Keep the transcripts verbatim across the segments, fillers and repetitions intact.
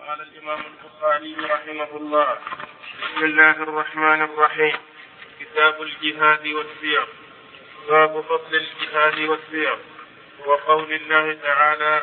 قال الإمام البخاري رحمه الله: بسم الله الرحمن الرحيم. كتاب الجهاد والسير. باب فضل الجهاد والسير. وقول الله تعالى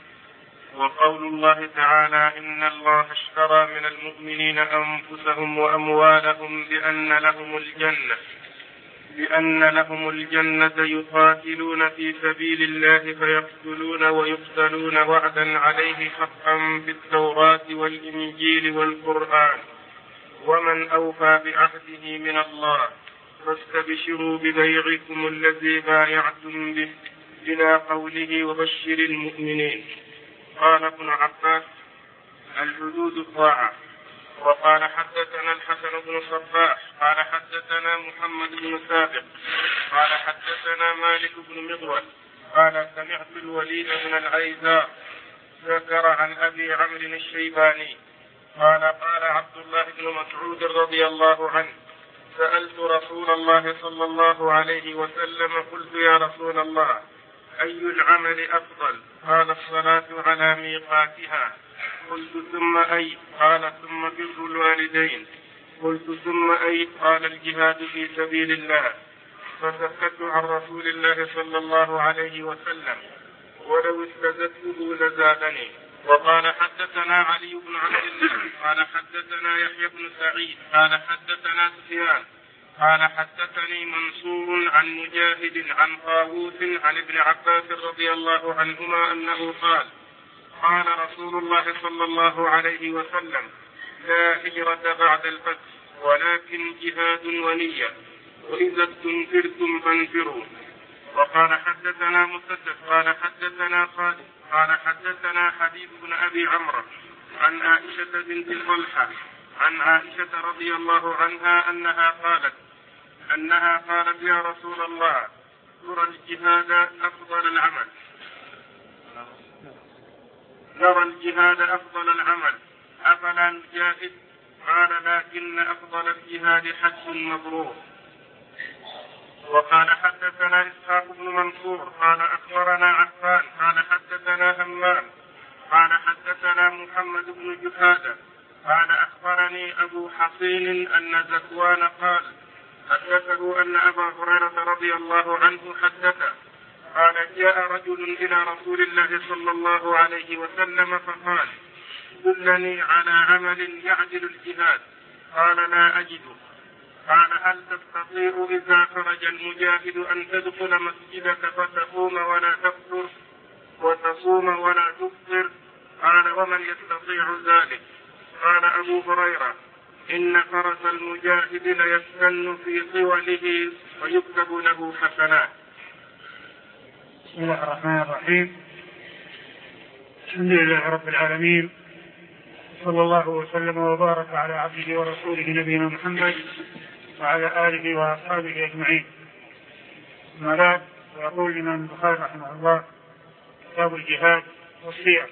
وقول الله تعالى إن الله اشترى من المؤمنين أنفسهم وأموالهم بأن لهم الجنة بأن لهم الجنة يقاتلون في سبيل الله فيقتلون ويقتلون وعدا عليه حقا في التوراة والإنجيل والقرآن، ومن أوفى بعهده من الله فاستبشروا ببيعكم الذي بايعتم به إلى قوله وبشر المؤمنين. قال ابن عباس: الحدود الطاعة. وقال حدثنا الحسن بن صباح قال حدثنا محمد بن سابق قال حدثنا مالك بن مغول قال سمعت الوليد بن العيزار ذكر عن أبي عمرو الشيباني قال قال عبد الله بن مسعود رضي الله عنه: سألت رسول الله صلى الله عليه وسلم قلت: يا رسول الله، أي العمل أفضل؟ قال: الصلاة على ميقاتها. قلت: ثم أي؟ قال: ثم بر الوالدين. قلت: ثم أي؟ قال: الجهاد في سبيل الله. فسكت عن رسول الله صلى الله عليه وسلم، ولو استزدته لزادني. وقال حدثنا علي بن عبد الله قال حدثنا يحيى بن سعيد قال حدثنا سفيان قال حدثني منصور عن مجاهد عن طاووس عن ابن عباس رضي الله عنهما أنه قال: قال رسول الله صلى الله عليه وسلم: لا هجرة بعد الفتح ولكن جهاد ونية، وإذا استنفرتم فانفروا. وقال حدثنا مسدد قال حدثنا خالد قال حدثنا حبيب بن أبي عمرو عن عائشة بنت طلحة عن عائشة رضي الله عنها أنها قالت أنها قالت: يا رسول الله، نرى الجهاد أفضل العمل نرى الجهاد أفضل العمل أفلا نجاهد؟ قال: لكن أفضل الجهاد حج مبرور. وقال حدثنا إسحاق بن منصور قال أخبرنا عفان قال حدثنا همام قال حدثنا محمد بن جحادة قال أخبرني أبو حصين أن زكوان قال حدثه أن أبا هريرة رضي الله عنه حدثه قال: جاء رجل إلى رسول الله صلى الله عليه وسلم فقال: دلني على عمل يعدل الجهاد. قال: لا أجده. قال: هل تستطيع إذا خرج المجاهد أن تدخل مسجدك فتقوم ولا تفطر وتصوم ولا تفطر؟ قال: ومن يستطيع ذلك؟ قال أبو هريرة: إن فرس المجاهد ليستن في طوله ويكتب له حسنات. بسم الله الرحمن الرحيم. الحمد لله رب العالمين، صلى الله وسلم وبارك على عبده ورسوله نبينا محمد وعلى آله وأصحابه أجمعين. أما بعد، ويقول الإمام البخاري رحمه الله: كتاب الجهاد والسير.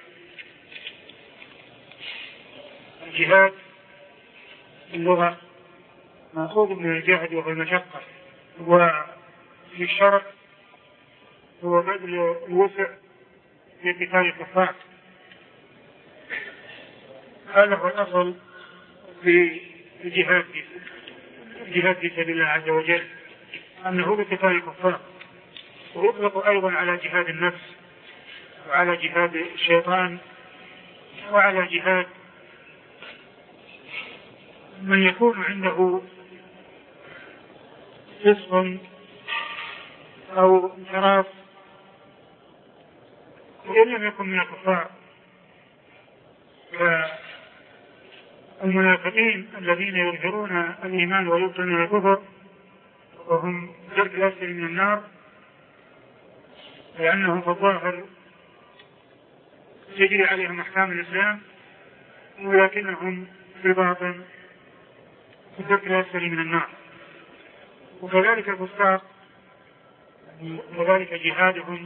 الجهاد اللغة مأخوذ من الجهد وهو المشقة، وفي الشرع هو بذل الوسع في قتال الكفار. هذا هو الأصل في الجهاد الجهاد في سبيل الله عز وجل، أنه بقتال الكفار، ويطلق أيضا على جهاد النفس وعلى جهاد الشيطان وعلى جهاد من يكون عنده فسق أو انحراف وإن لم يكن من الكفار، كالمنافقين الذين يظهرون الإيمان ويبطنون الكفر وهم درك الأسفل من النار، لأنهم في الظاهر تجري عليهم أحكام الإسلام، ولكنهم في الباطن في الدرك الأسفل من النار. وكذلك الفساق، وذلك جهادهم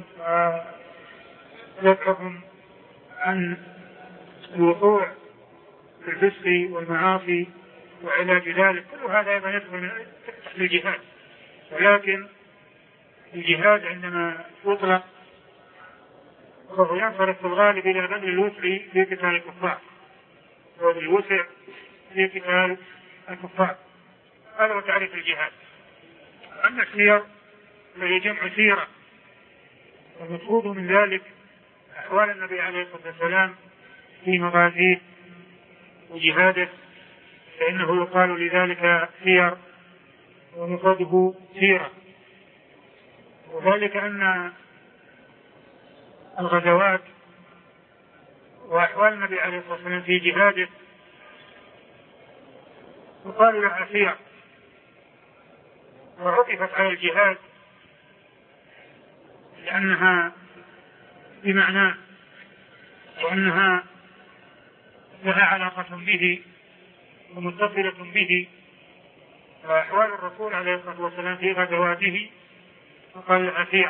ودفعهم عن الوقوع في الفسق والمعاصي وعلاج ذلك، كل هذا أيضا يدخل تحت الجهاد. ولكن الجهاد عندما يطلق فهو ينصرف في الغالب إلى بذل الوسع في قتال الكفار، وبالوسع في قتال الكفار. هذا هو تعريف الجهاد. أما السير فهي جمع سيرة، والمقصود من ذلك أحوال النبي عليه الصلاة والسلام في مغازيه وجهاده، فإنه يقال لذلك سير ومفرده سيرة. وذلك أن الغزوات وأحوال النبي عليه الصلاة والسلام في جهاده يقال لها سير، وعطفت على الجهاد لأنها بمعناه وأنها لها علاقة به ومتصلة به. وأحوال الرسول عليه الصلاة والسلام في غزواته يقال لها سير،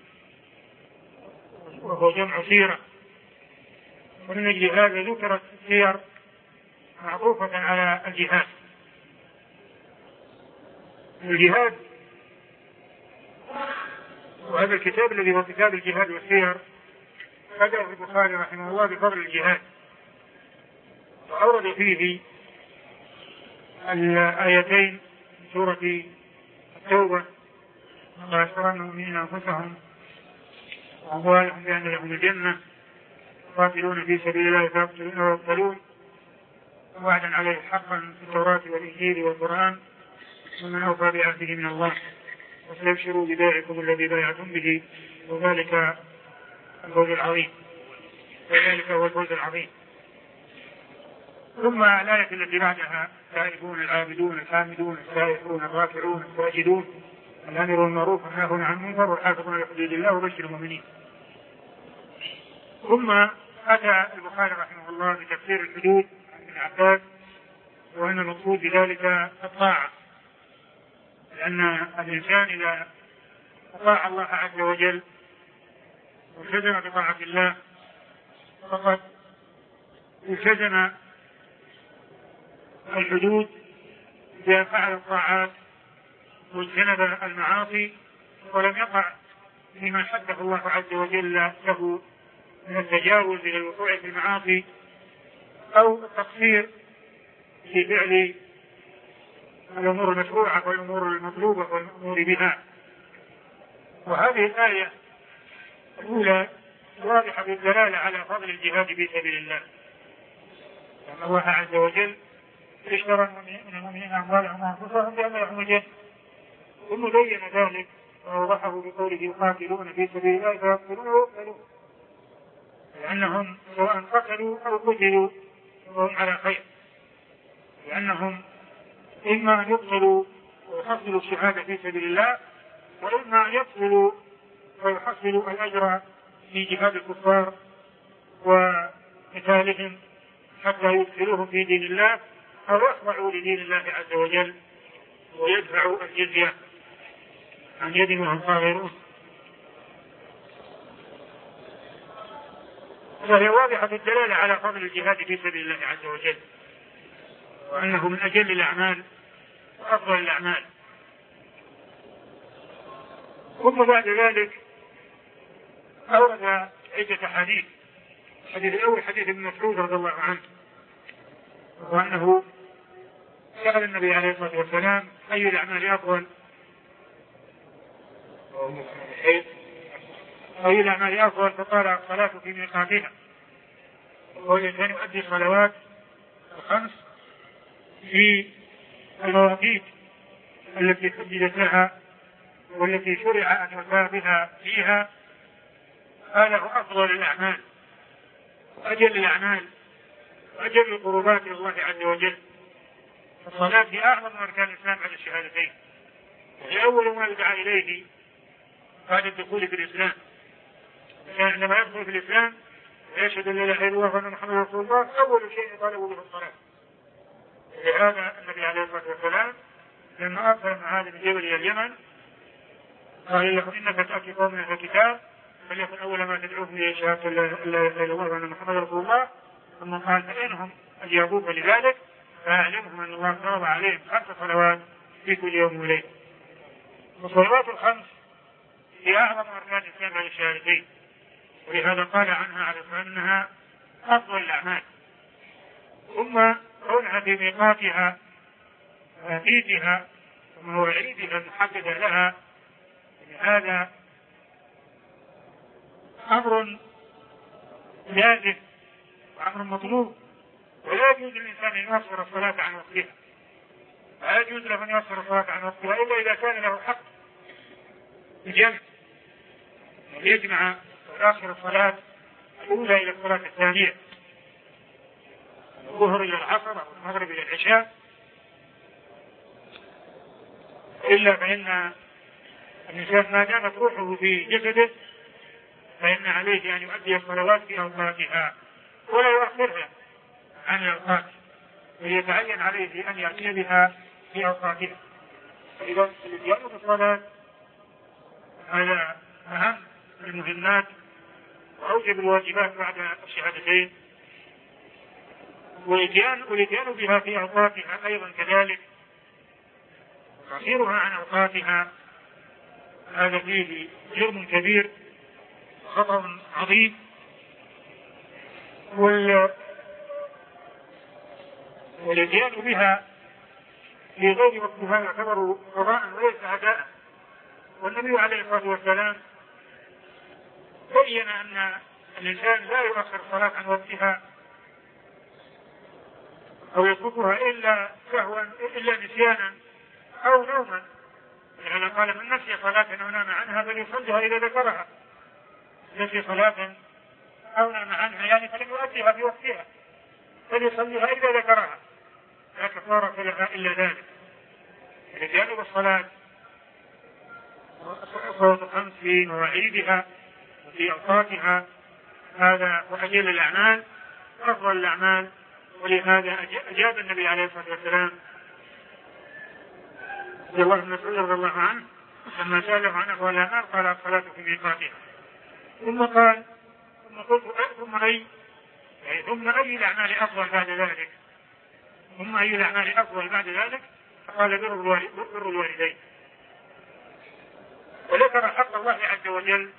وهو جمع سيرة. ومن أجل هذا ذكرت السير معطوفة على الجهاد. الجهاد، وهذا الكتاب الذي هو كتاب الجهاد والسير بدأ البخاري رحمه الله بفضل الجهاد، وأورد فيه الآيتين من سورة التوبة: لا يشترون من أنفسهم وأموالهم بأن لهم الجنة يقاتلون في سبيل الله فيقتلون ويقتلون وعدا عليه حقا في التوراة والإنجيل والقرآن ومن أوفى بعهده من الله واستبشروا ببيعكم الذي بايعتم به وذلك الفوز العظيم وذلك هو الفوز العظيم. ثم الآية التي بعدها: التائبون العابدون الحامدون السائحون الراكعون الساجدون الآمرون بالمعروف والناهون عن المنكر والحافظون لحدود الله وبشر المؤمنين. ثم أتى البخاري رحمه الله بتفسير الحدود عن ابن عباس، وأن المقصود بذلك الطاعة، لأن الإنسان إذا أطاع الله عز وجل والتزم بطاعة الله فقد التزم الحدود بأن فعل الطاعات واجتنب المعاصي ولم يقع فيما حده الله عز وجل له من التجاوز إلى الوقوع في المعاصي أو التقصير في فعل الأمور المشروعة والأمور المطلوبة والأمور بها. وهذه الآية الأولى واضحة بالدلالة على فضل الجهاد في سبيل الله، لأن الله عز وجل اشترى من المؤمنين أموالهم وأنفسهم بأن لهم الجنة، ثم بين ذلك ووضحه بقوله: يقاتلون في سبيل الله فيقتلون ويقتلون، لأنهم سواء قتلوا أو قتلوا وهم على خير، لأنهم إما أن يقتلوا ويحصلوا الشهادة في سبيل الله، وإما أن يقتلوا ويحصلوا الأجر في جهاد الكفار وقتالهم حتى يدخلوهم في دين الله أو يخضعوا لدين الله عز وجل ويدفعوا الجزية عن يد وهم صاغرون. فهي واضحة الدلالة على فضل الجهاد في سبيل الله عز وجل، وأنه من أجل الأعمال وأفضل الأعمال. ثم بعد ذلك أورد عدة حديث. الحديث الأول حديث ابن مسعود رضي الله عنه، وأنه سأل النبي عليه الصلاة والسلام: أي الأعمال أفضل؟ أي الأعمال أفضل؟ فقال: الصلاة في ميقاتها. وهو الإنسان يؤدي الصلوات الخمس في المواقيت التي حددت لها والتي شرع أن يصلى بها فيها. هذا هو أفضل الأعمال وأجل الأعمال وأجل القربات إلى الله عز وجل. الصلاة هي أعظم أركان الإسلام بعد الشهادتين، وهي أول ما يدعى إليه بعد الدخول في الإسلام. عندما يدخل في الإسلام ويشهد أن لا إله إلا الله وأن محمدا رسول الله، أول شيء يطالب به الصلاة. لهذا النبي عليه الصلاة والسلام لما أرسل معاذ بن جبل إلى اليمن قال له: إنك تأتي قوم من الكتاب فليكن أول ما تدعوهم إلى شهادة لا إله إلا الله وأن محمدا رسول الله. ثم قال: فإنهم أجابوك لذلك فأعلمهم أن الله فرض عليهم خمس صلوات في كل يوم وليلة. والصلوات الخمس هي أعظم أركان الإسلام بعد الشهادتين، ولهذا قال عنها على أنها أفضل الأعمال. ثم كونها في ميقاتها وعيدها ومواعيدها المحددة لها، هذا أمر لازم وأمر مطلوب، ولا يجوز للإنسان أن يؤخر الصلاة عن وقتها، لا يجوز له أن يؤخر الصلاة عن وقتها إلا إذا كان له حق الجمع، يجمع ويؤخر الصلاة الأولى إلى الصلاة الثانية، الظهر إلى العصر أو المغرب إلى العشاء، إلا فإن الإنسان ما دامت روحه في جسده فإن عليه أن يؤدي الصلوات في أوقاتها ولا يؤخرها عن الأوقات، ويتعين عليه أن يأتي بها في أوقاتها. إذا الاتيان بالصلاة هذا أهم المهمات وأوجب الواجبات بعد الشهادتين، والاتيان بها في أوقاتها أيضا كذلك، تأخيرها عن أوقاتها هذا فيه جرم كبير خطأ عظيم، والاتيان بها في غير وقتها يعتبر قضاء وليس أداء. والنبي عليه الصلاة والسلام بين أن الإنسان لا يؤخر الصلاة عن وقتها أو يتركها إلا سهوا إلا نسيانا أو نوما، يعني قال من نسي صلاة أو نام عنها فليصليها إذا ذكرها، نسي صلاة أو نام عنها يعني فلم يؤديها في وقتها فليصليها إذا ذكرها، لا كفارة لها إلا ذلك. الاتيان بالصلاة صلاة الخمس في مواعيدها وفي أوقاتها هذا وأجل الأعمال أفضل الأعمال، ولهذا أجاب النبي عليه الصلاة والسلام رضي الله بن مسعود رضي الله عنه لما سأله عن أفضل الأعمال قال الصلاة في ميقاتها، ثم قال ثم قلت ثم أي يعني ثم أي الأعمال أفضل بعد ذلك ثم أي الأعمال أفضل بعد ذلك فقال بر الوالدين، وذكر حق الله عز وجل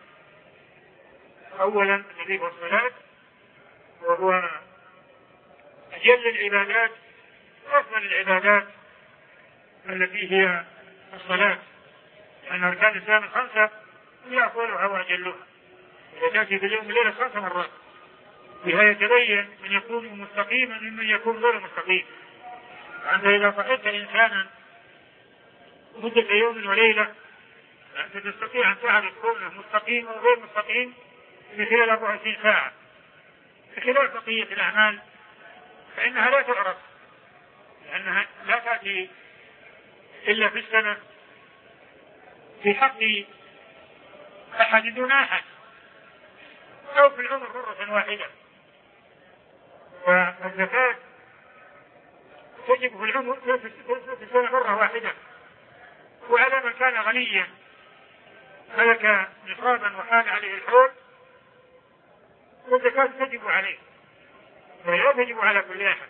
أولا الذي هو الصلاة، وهو أجل العبادات وأفضل العبادات التي هي الصلاة، لأن أركان الإسلام الخمسة هي أفضلها وأجلها، وتأتي في اليوم الليلة خمس مرات، بها يتبين من يكون مستقيما ممن يكون غير مستقيم. أنت إذا صحيت إنسانا مدة يوم وليلة أنت تستطيع أن تعرف كونه مستقيم أو غير مستقيم في خلال أربع وعشرين ساعة. في خلال بقية الأعمال فإنها لا تعرف، لأنها لا تأتي إلا في السنة في حق أحد دون أحد أو في العمر مرة واحدة. والزكاة تجب في العمر في السنة مرة واحدة، وعلى من كان غنيا ملك نصابا وحال عليه الحول والزكاة تجب عليه ولا تجب على كل أحد،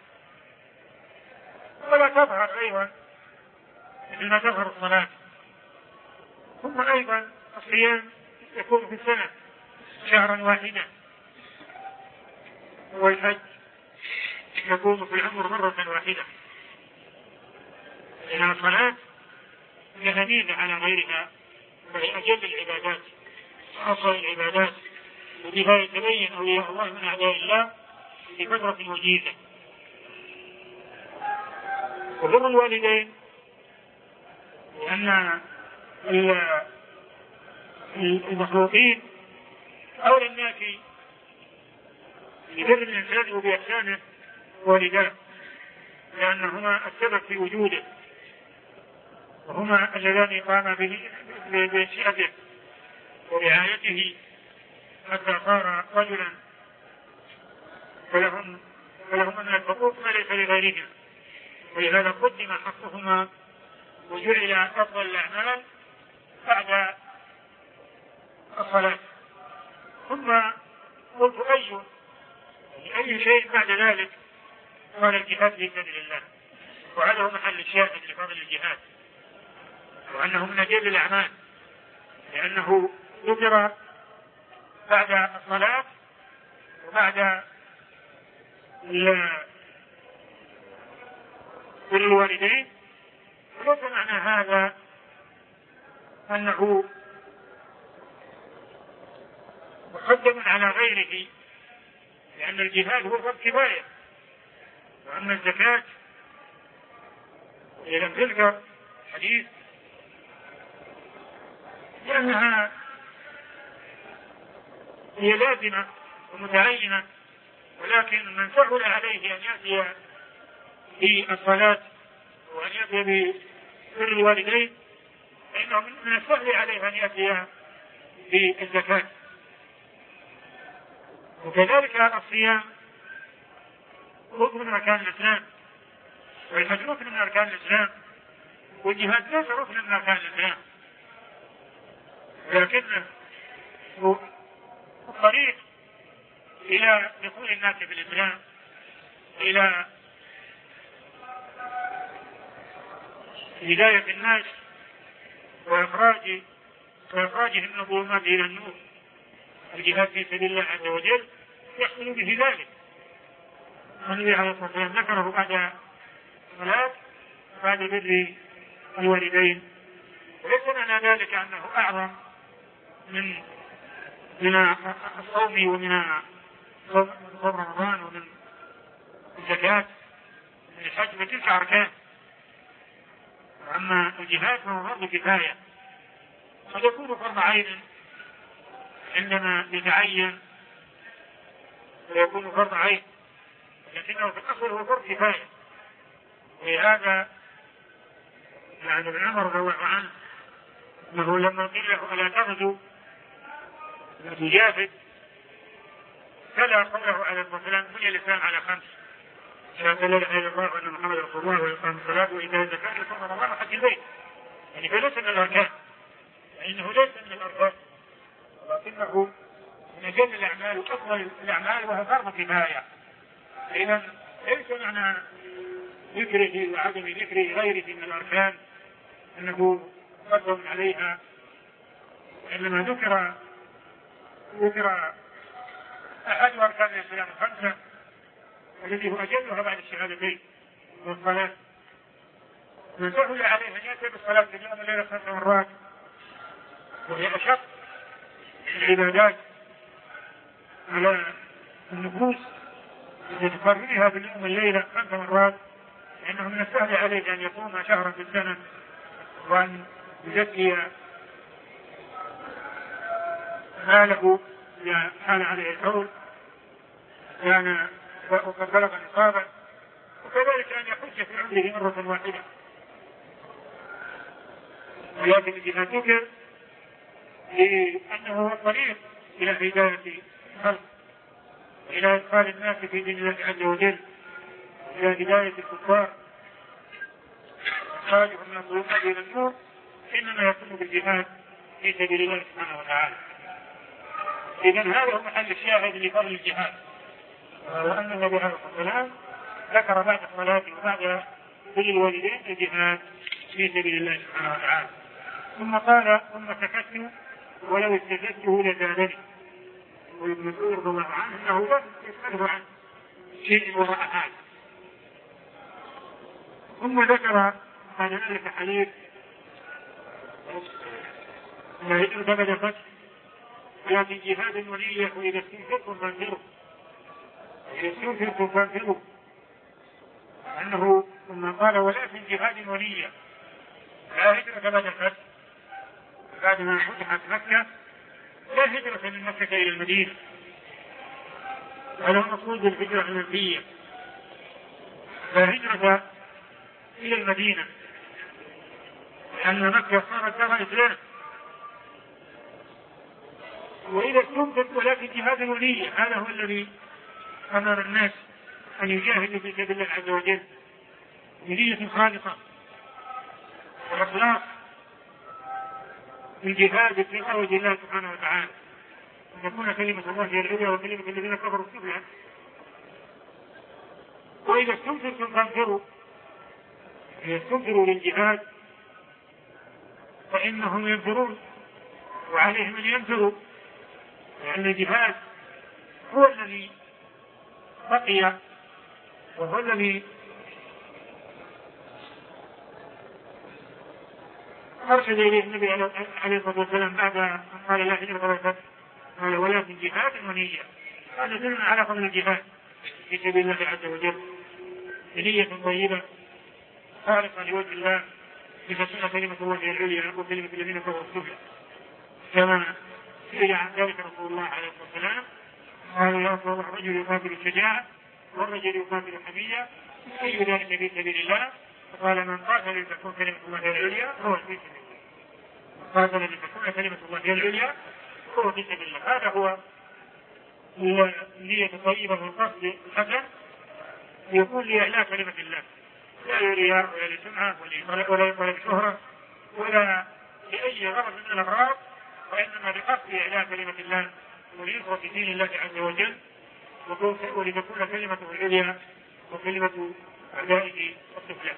ولا تظهر أيضا مثل ما تظهر الصلاة. ثم أيضا الصيام يكون في السنة شهرا واحدا، والحج يكون في العمر مرة واحدة، لأن الصلاة جهنية على غيرها وهي أجل العبادات وأفضل العبادات، وبها يتبين أولياء الله من أعداء الله في فترة وجيزة. وبر الوالدين لأن المخلوقين أولى الناس ببر الإنسان وبإحسانه والداه، لأنهما السبب في وجوده وهما اللذان قام بنشأته ورعايته حتى صار رجلا، فلهم فلهم من الحقوق ما ليس لغيرهم، ولهذا قدم حقهما وجعل أفضل الأعمال بعد الصلاة. ثم قلت أي أي شيء بعد ذلك قال الجهاد في سبيل الله، وهذا هو محل الشاهد لفضل الجهاد وأنه من أجل الأعمال، لأنه ذكر بعد الصلاة وبعد بر الوالدين، وليس معنى هذا أنه مقدم على غيره، لأن الجهاد هو فرض كفاية. وأما الزكاة إذا لم تذكر حديث لأنها هي لازمة ومتعينة، ولكن من سهل عليه أن يأتي بالصلاة وأن يأتي ببر الوالدين فإنه من السهل عليه أن يأتي بالزكاة. وكذلك الصيام ركن من أركان الإسلام، والحج ركن من أركان الإسلام، والجهاد ليس ركن من أركان الإسلام، لكنه الطريق إلى دخول الناس في الإسلام، إلى هداية الناس وإخراج وإخراجهم من الظلمات إلى النور. الجهاد في سبيل الله عز وجل يحصل به ذلك. النبي عليه الصلاة والسلام ذكره بعد الصلاة بعد بر الوالدين، وليس معنى ذلك أنه أعظم من من الصوم ومن صوم رمضان ومن الزكاة من الحج، فتلك أركان. وأما الجهاد فهو فرض كفاية، قد يكون فرض عين عندما يتعين ويكون فرض عين، لكنه في الأصل هو فرض كفاية. ولهذا يعني ابن عمر رضي الله عنه أنه لما قيل له ألا تغزو تجاهد تلا قوله على المسلم بني الإسلام على خمس: شهادة لا إله إلا الله وأن محمد رسول الله وإقام الصلاة وإيتاء الزكاة وصوم رمضان وحج البيت. يعني فليس من الأركان، فإنه ليس من الأركان ولكنه من أجل الأعمال وأفضل الأعمال وهو فرض كفاية. إذا ليس معنى ذكره وعدم ذكر غيره من الأركان أنه مقدم عليها، إنما ذكر ذكر أحد أركان الإسلام الخمسة الذي هو أجلها بعد الشهادتين والصلاة. من سهل عليه أن يأتي بالصلاة في اليوم الليلة خمس مرات، وهي أشق العبادات على النفوس التي تقررها باليوم الليلة خمس مرات، لأنه من السهل عليه أن يقوم شهرا في السنة وأن يزكي ماله إذا كان عليه الحول كان وقد بلغ نصابا، وكذلك أن يحج في عمره مرة واحدة. ولكن الجهاد ذكر لأنه هو الطريق إلى هداية الخلق، إلى إدخال الناس في دين الله عز وجل، إلى هداية الكفار إخراجهم من الظلمات إلى النور، إنما يكون بالجهاد في سبيل الله سبحانه وتعالى. إذن هذا هو محل الشاهد لفضل الجهاد، وأن النبي عليه الصلاة والسلام ذكر بعد الصلاة وبعد بر الوالدين الجهاد في سبيل الله سبحانه وتعالى. ثم قال: ثم سكت ولو استزدته لزادني. وابن مسعود رضي الله عنه انه لا يسأله عن شيء وراء هذا. ثم ذكر بعد ذلك حديث ما ارتبط فتح يا في جهاد ولية وإذا استنفرتم فانفروا إذا استنفرتم فانفروا أنه ثم قال: ولا في جهاد ولية لا هجرة بعد الفتح، بعد ما فتحت مكة لا هجرة من مكة إلى المدينة، هذا مقصود بالهجرة النبوية، لا هجرة إلى المدينة، لأن مكة صارت دار إسلام. وإذا استنفرت ولكن جهاد ولية، هذا هو الذي أمر الناس أن يجاهدوا في سبيل الله عز وجل بنية خالصة وإخلاص الجهاد في وجه الله سبحانه وتعالى، أن تكون كلمة الله هي العليا وكلمة الذين كفروا السفلى. وإذا استنفرتم فانفروا، إذا استنفروا للجهاد فإنهم ينفرون وعليهم أن ينفروا، لأن الجهاد هو الذي بقي وهو الذي أرشد إليه النبي عليه الصلاة والسلام بعد أن قال لا هجرة ولا فتح قال ولكن جهاد ونية. هذا دل على فضل الجهاد في سبيل الله عز وجل بنية طيبة خالصة لوجه الله لتكون كلمة الله العليا وكلمة الذين كفروا السفلى، كما سئل عن ذلك رسول الله عليه الصلاة والسلام قال يا رسول الله الرجل يقاتل الشجاعة والرجل يقاتل الحمية أي ذلك في سبيل الله؟ فقال من قاتل لتكون كلمة الله العليا هو في سبيل الله، قاتل لتكون كلمة الله العليا هو في سبيل الله. هذا هو النية الطيبة والقصد الحسن يكون لإعلاء كلمة الله، لا لرياء ولا لسمعة ولا لشهرة ولا لأي غرض من الأغراض، وإنما بقصد إعلاء كلمة الله ولنصرة دين الله عز وجل ولتكون كلمته العليا وكلمة أعدائه السفلى.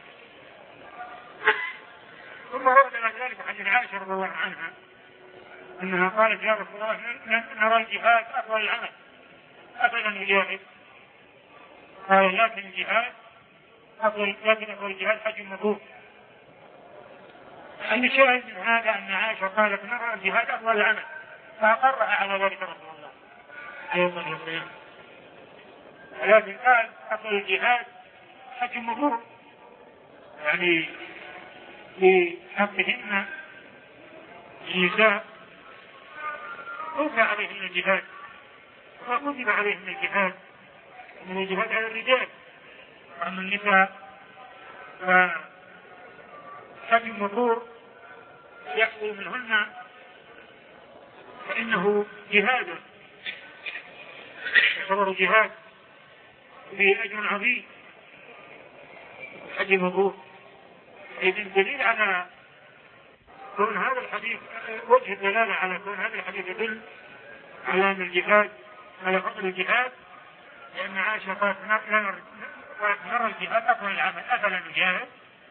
ثم ورد بعد ذلك حديث عائشة رضي الله عنها أنها قالت يا رسول الله نرى الجهاد أفضل العمل أفضل نجاهد، قال لكن الجهاد أفضل لكن أفضل الجهاد حج مبرور. الشاهد من هذا أن عائشة قالت نرى الجهاد أفضل العمل فأقرها على ذلك رسول الله عليه الصلاة والسلام، ولكن قال أفضل الجهاد حج مبرور، يعني في حقهن النساء كتب عليهن الجهاد وكتب عليهن الجهاد من الجهاد على الرجال، وأما النساء فحج مبرور يحصل منهن فإنه جهاد يعتبر جهاد في أجر عظيم حج مبرور. إذن دليل على كون هذا الحديث وجه الدلالة على كون هذا الحديث يدل على أن الجهاد على فضل الجهاد، لأن عائشة قالت نرى الجهاد أفضل العمل أفلا نجاهد،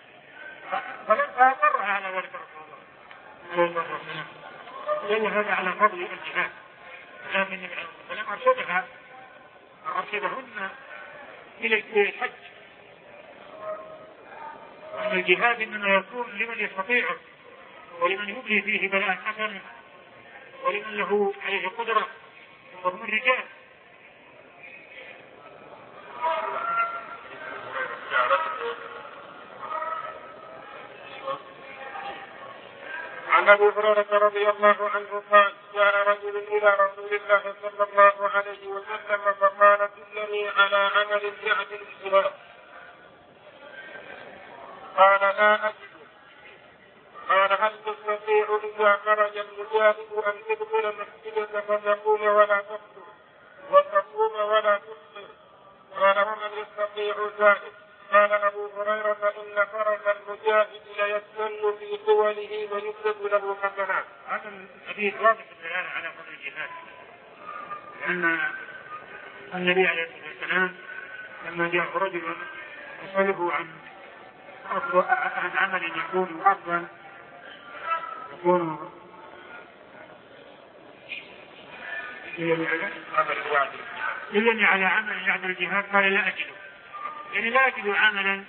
فأقرها على ذلك رسول الله لأن هذا على فضل الجهاد. لكن النبي عليه الصلاة والسلام أرشدها أرشدهن إلى الحج، أن الجهاد إنما يكون لمن يستطيعه ولمن يبلي فيه بلاء حسنا ولمن له عليه قدرة وهم الرجال. عن أبي هريرة رضي الله عنه قال جاء رجل إلى رسول الله صلى الله عليه وسلم فقال دلني على عمل يعدل الإسلام، قال لا أجد. قال هل تستطيع إذا خرج المجاهد أن تدخل مسجدك فتقوم ولا تفطر وتصوم ولا تفطر؟ قال ومن يستطيع ذلك؟ قال أبو هريرة إن فرج المجاهد ليسن في قوله ويكتب له حسنات. هذا الحديث واضح الدلالة على فضل الجهاد، لأن النبي عليه الصلاة والسلام لما جاء رجل يسأله عن عن عمل يكون أفضل يكون دلني على عمل يعدل الجهاد، قال لا أجده، يعني لا أجد عملا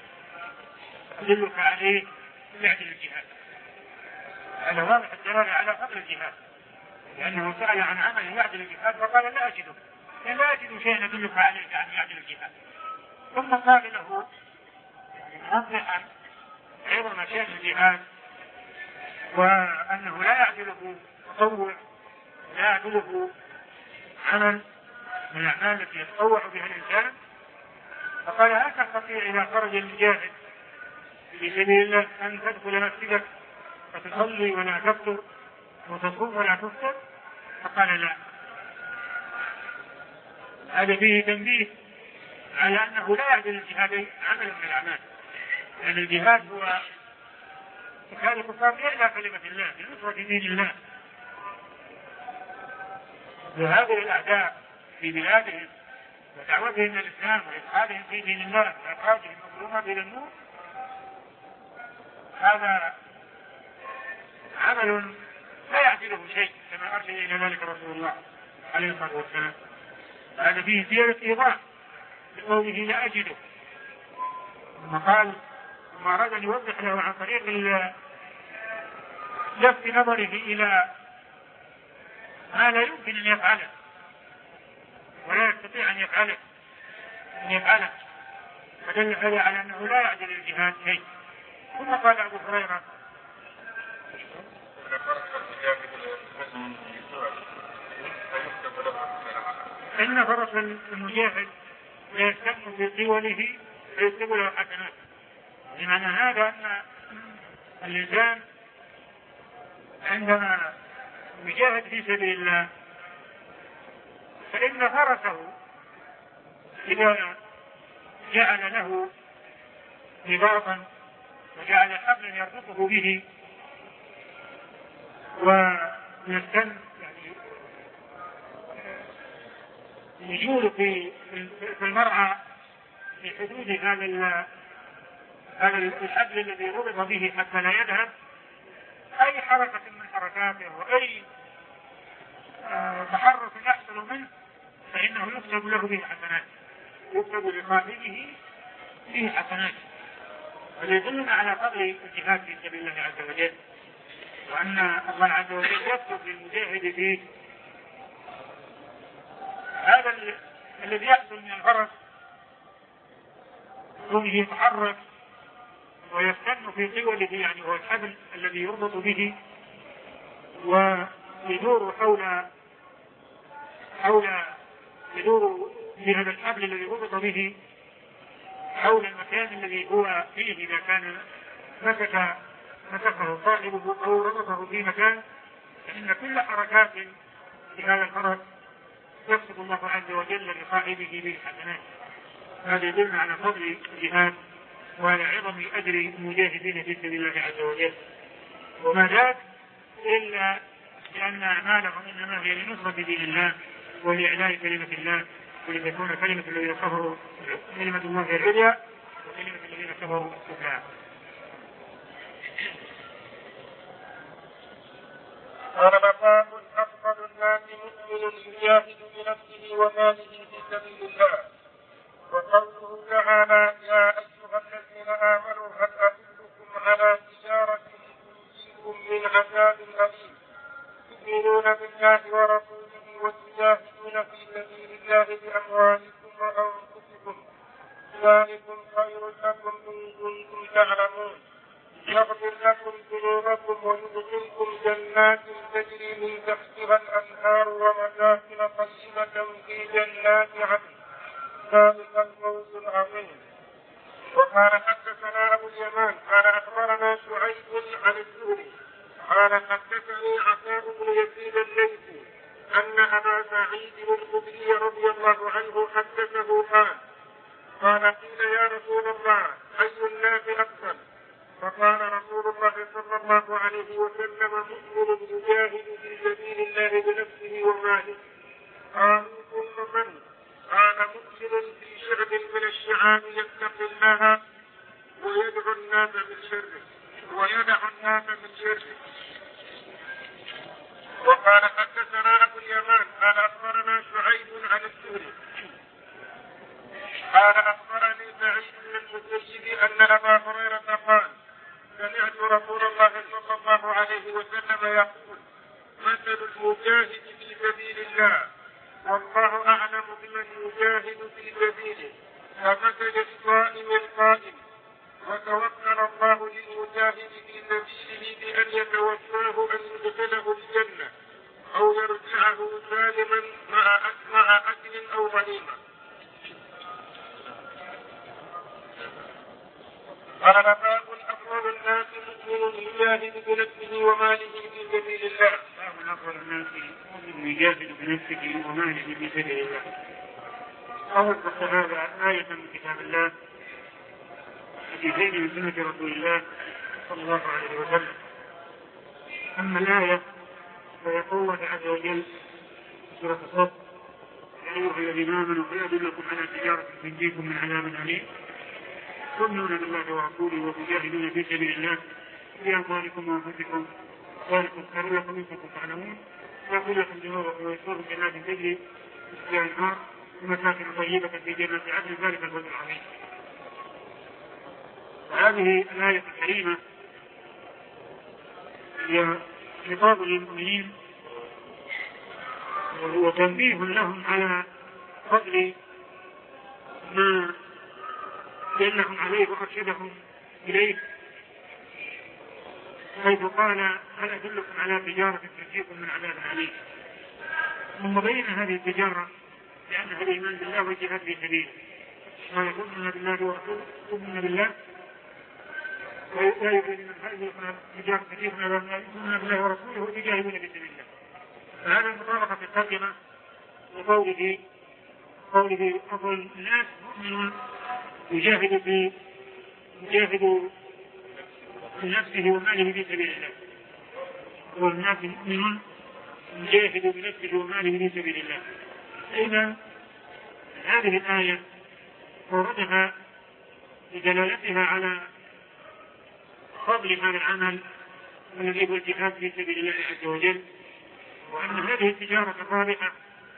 يدلك عليه يعدل الجهاد. هذا واضح الدلالة على فضل الجهاد، لأنه سأل عن عمل يعدل الجهاد فقال لا أجده، يعني لا أجد شيئا يدلك عليه عن يعدل الجهاد. ثم قال له موضحا عظم شأن الجهاد وأنه لا يعدله تطوع لا يعدله عمل من الأعمال التي يتطوع بها الإنسان. فقال هل تستطيع إذا خرج المجاهد في سبيل الله أن تدخل مسجدك فتصلي ولا تفطر وتصوم ولا تفطر؟ فقال لا. هذا فيه تنبيه على أنه لا يعدل الجهاد عمل من الأعمال، لأن الجهاد هو قتال الكفار إلى كلمة الله لنصرة دين الله، وهذه الأعداء في بلادهم ودعوتهم إلى الإسلام وإدخالهم في دين الله وإخراجهم مظلومة إلى النور، هذا عمل لا يعدله شيء كما أرشد إلى ذلك رسول الله عليه الصلاة والسلام. هذا فيه زيادة إيضاح لقوله لا أجده، ثم قال ثم أراد أن يوضح له عن طريق لفت نظره إلى ما لا يمكن أن يفعله ولا يستطيع أن يفعله أن يفعله فدل هذا على أنه لا يعدل الجهاد شيء. ثم قال أبو هريرة إن فرس المجاهد يستمر في طوله فيكتب له حسنات. بمعنى هذا أن الإنسان عندما يجاهد في سبيل الله فإن فرسه إذا جعل له رباطا وجعل حبلا يربطه به ويستن يعني يجول في المرعى في حدود هذا هذا الحبل الذي ربط به حتى لا يذهب، أي حركة من حركاته وأي تحرك يحصل منه فإنه يكتب له به حسنات، يكتب لصاحبه به حسنات. ويدلنا على فضل الجهاد في سبيل الله عز وجل، وأن الله عز وجل يكتب للمجاهد فيه هذا الذي يحصل من الفرس كونه يتحرك ويستن في طوله، يعني هو الحبل الذي يربط به ويدور حول حول يدور بهذا الحبل الذي ربط به حول المكان الذي هو فيه إذا كان مسك مسكه صاحبه أو ربطه في مكان، فإن كل حركات في هذا الفرس يكتب الله عز وجل لصاحبه بالحسنات. هذا يدلنا على فضل الجهاد وعلى عظم أجر المجاهدين في سبيل الله عز وجل، وما ذاك إلا لأن أعمالهم إنما هي لنصرة دين الله ولإعلاء كلمة الله ولتكون كلمة الذين كفروا كلمة الله هي العليا وكلمة الذين كفروا السفلى. قال بقاء أفضل الناس مؤمن يجاهد بنفسه وماله في سبيل الله. وقوله تعالى يا أيها الذين آمنوا هل أدلكم على تجارة تنجيكم من عذاب أليم تؤمنون بالله ورسوله وتجاهدون في سبيل الله بأموالكم وأنفسكم ذلكم خير لكم إن كنتم تعلمون يغفر لكم ذنوبكم ويدخلكم جنات تجري من تحتها الأنهار ومساكن طيبة في جنات عدن ذلك الفوز العظيم. وقال حدثنا أبو اليمان قال أخبرنا شعيب عن الزهري قال حدثني عطاء بن يزيد الليثي أن أبا سعيد الخدري رضي الله عنه حدثه قال قال قيل يا رسول الله أي الناس أفضل؟ فقال رسول الله صلى الله عليه وسلم مؤمن يجاهد في سبيل الله بنفسه وماله. قالوا ثم من؟ قال مؤمن في شعب من الشعاب يتقي الله ويدعو الناس من شره ويدع الناس من شره. وقال حدثنا أبو اليمان قال أخبرنا شعيب عن الزهري قال أخبرني سعيد بن المسيب أن أبا هريرة قال سمعت رسول الله صلى الله عليه وسلم يقول مثل المجاهد في سبيل الله والله أعلم بمن يجاهد في سبيله كمثل الصائم القائم وتوكل الله للمجاهد في سبيله بأن يتوفاه أن يدخله الجنة أو يرجعه سالما مع مع أكل أو غنيمة. قال باب أفضل الناس مؤمن يجاهد بنفسه وماله في سبيل الله. باب أفضل الناس مؤمن يجاهد بنفسه وماله في سبيل الله. أوضح هذا آية من كتاب الله حديثين من سنة رسول الله صلى الله عليه وسلم. أما الآية فيقول الله عز وجل في سورة الصف يا أيها الذين آمنوا هل أدلكم على تجارة تنجيكم من عذاب أليم تؤمنون بالله ورسوله وتجاهدون في سبيل الله بأموالكم وأنفسكم ذلكم خير لكم إن كنتم تعلمون ويغفر لكم ذنوبكم ويدخلكم جنات تجري من تحتها الأنهار ومساكن طيبة في جنات عدن ذلك الفوز العظيم. وهذه الآية الكريمة هي خطاب للمؤمنين وتنبيه لهم على فضل ما دلهم عليه وأرشدهم إليه، حيث قال: هل أدلكم على تجارة تنجيكم من عذاب أليم. ثم بين هذه التجارة لأنها الإيمان بالله والجهاد في سبيله، قال: تؤمنون بالله ورسوله تؤمنون بالله لا يريد من هذه تجارة تنجيكم من عذاب أليم، تؤمنون بالله ورسوله وتجاهدون في سبيل الله. فهذا المطابقة في الترجمة وقوله قوله أفضل الناس مؤمن يجاهد في يجاهد بنفسه وماله في سبيل الله. أفضل الناس مؤمن يجاهد بنفسه وماله في سبيل الله. إذا هذه الآية وردها بدلالتها على فضل هذا العمل الذي هو الجهاد في سبيل الله عز وجل، وأن هذه التجارة الرابحة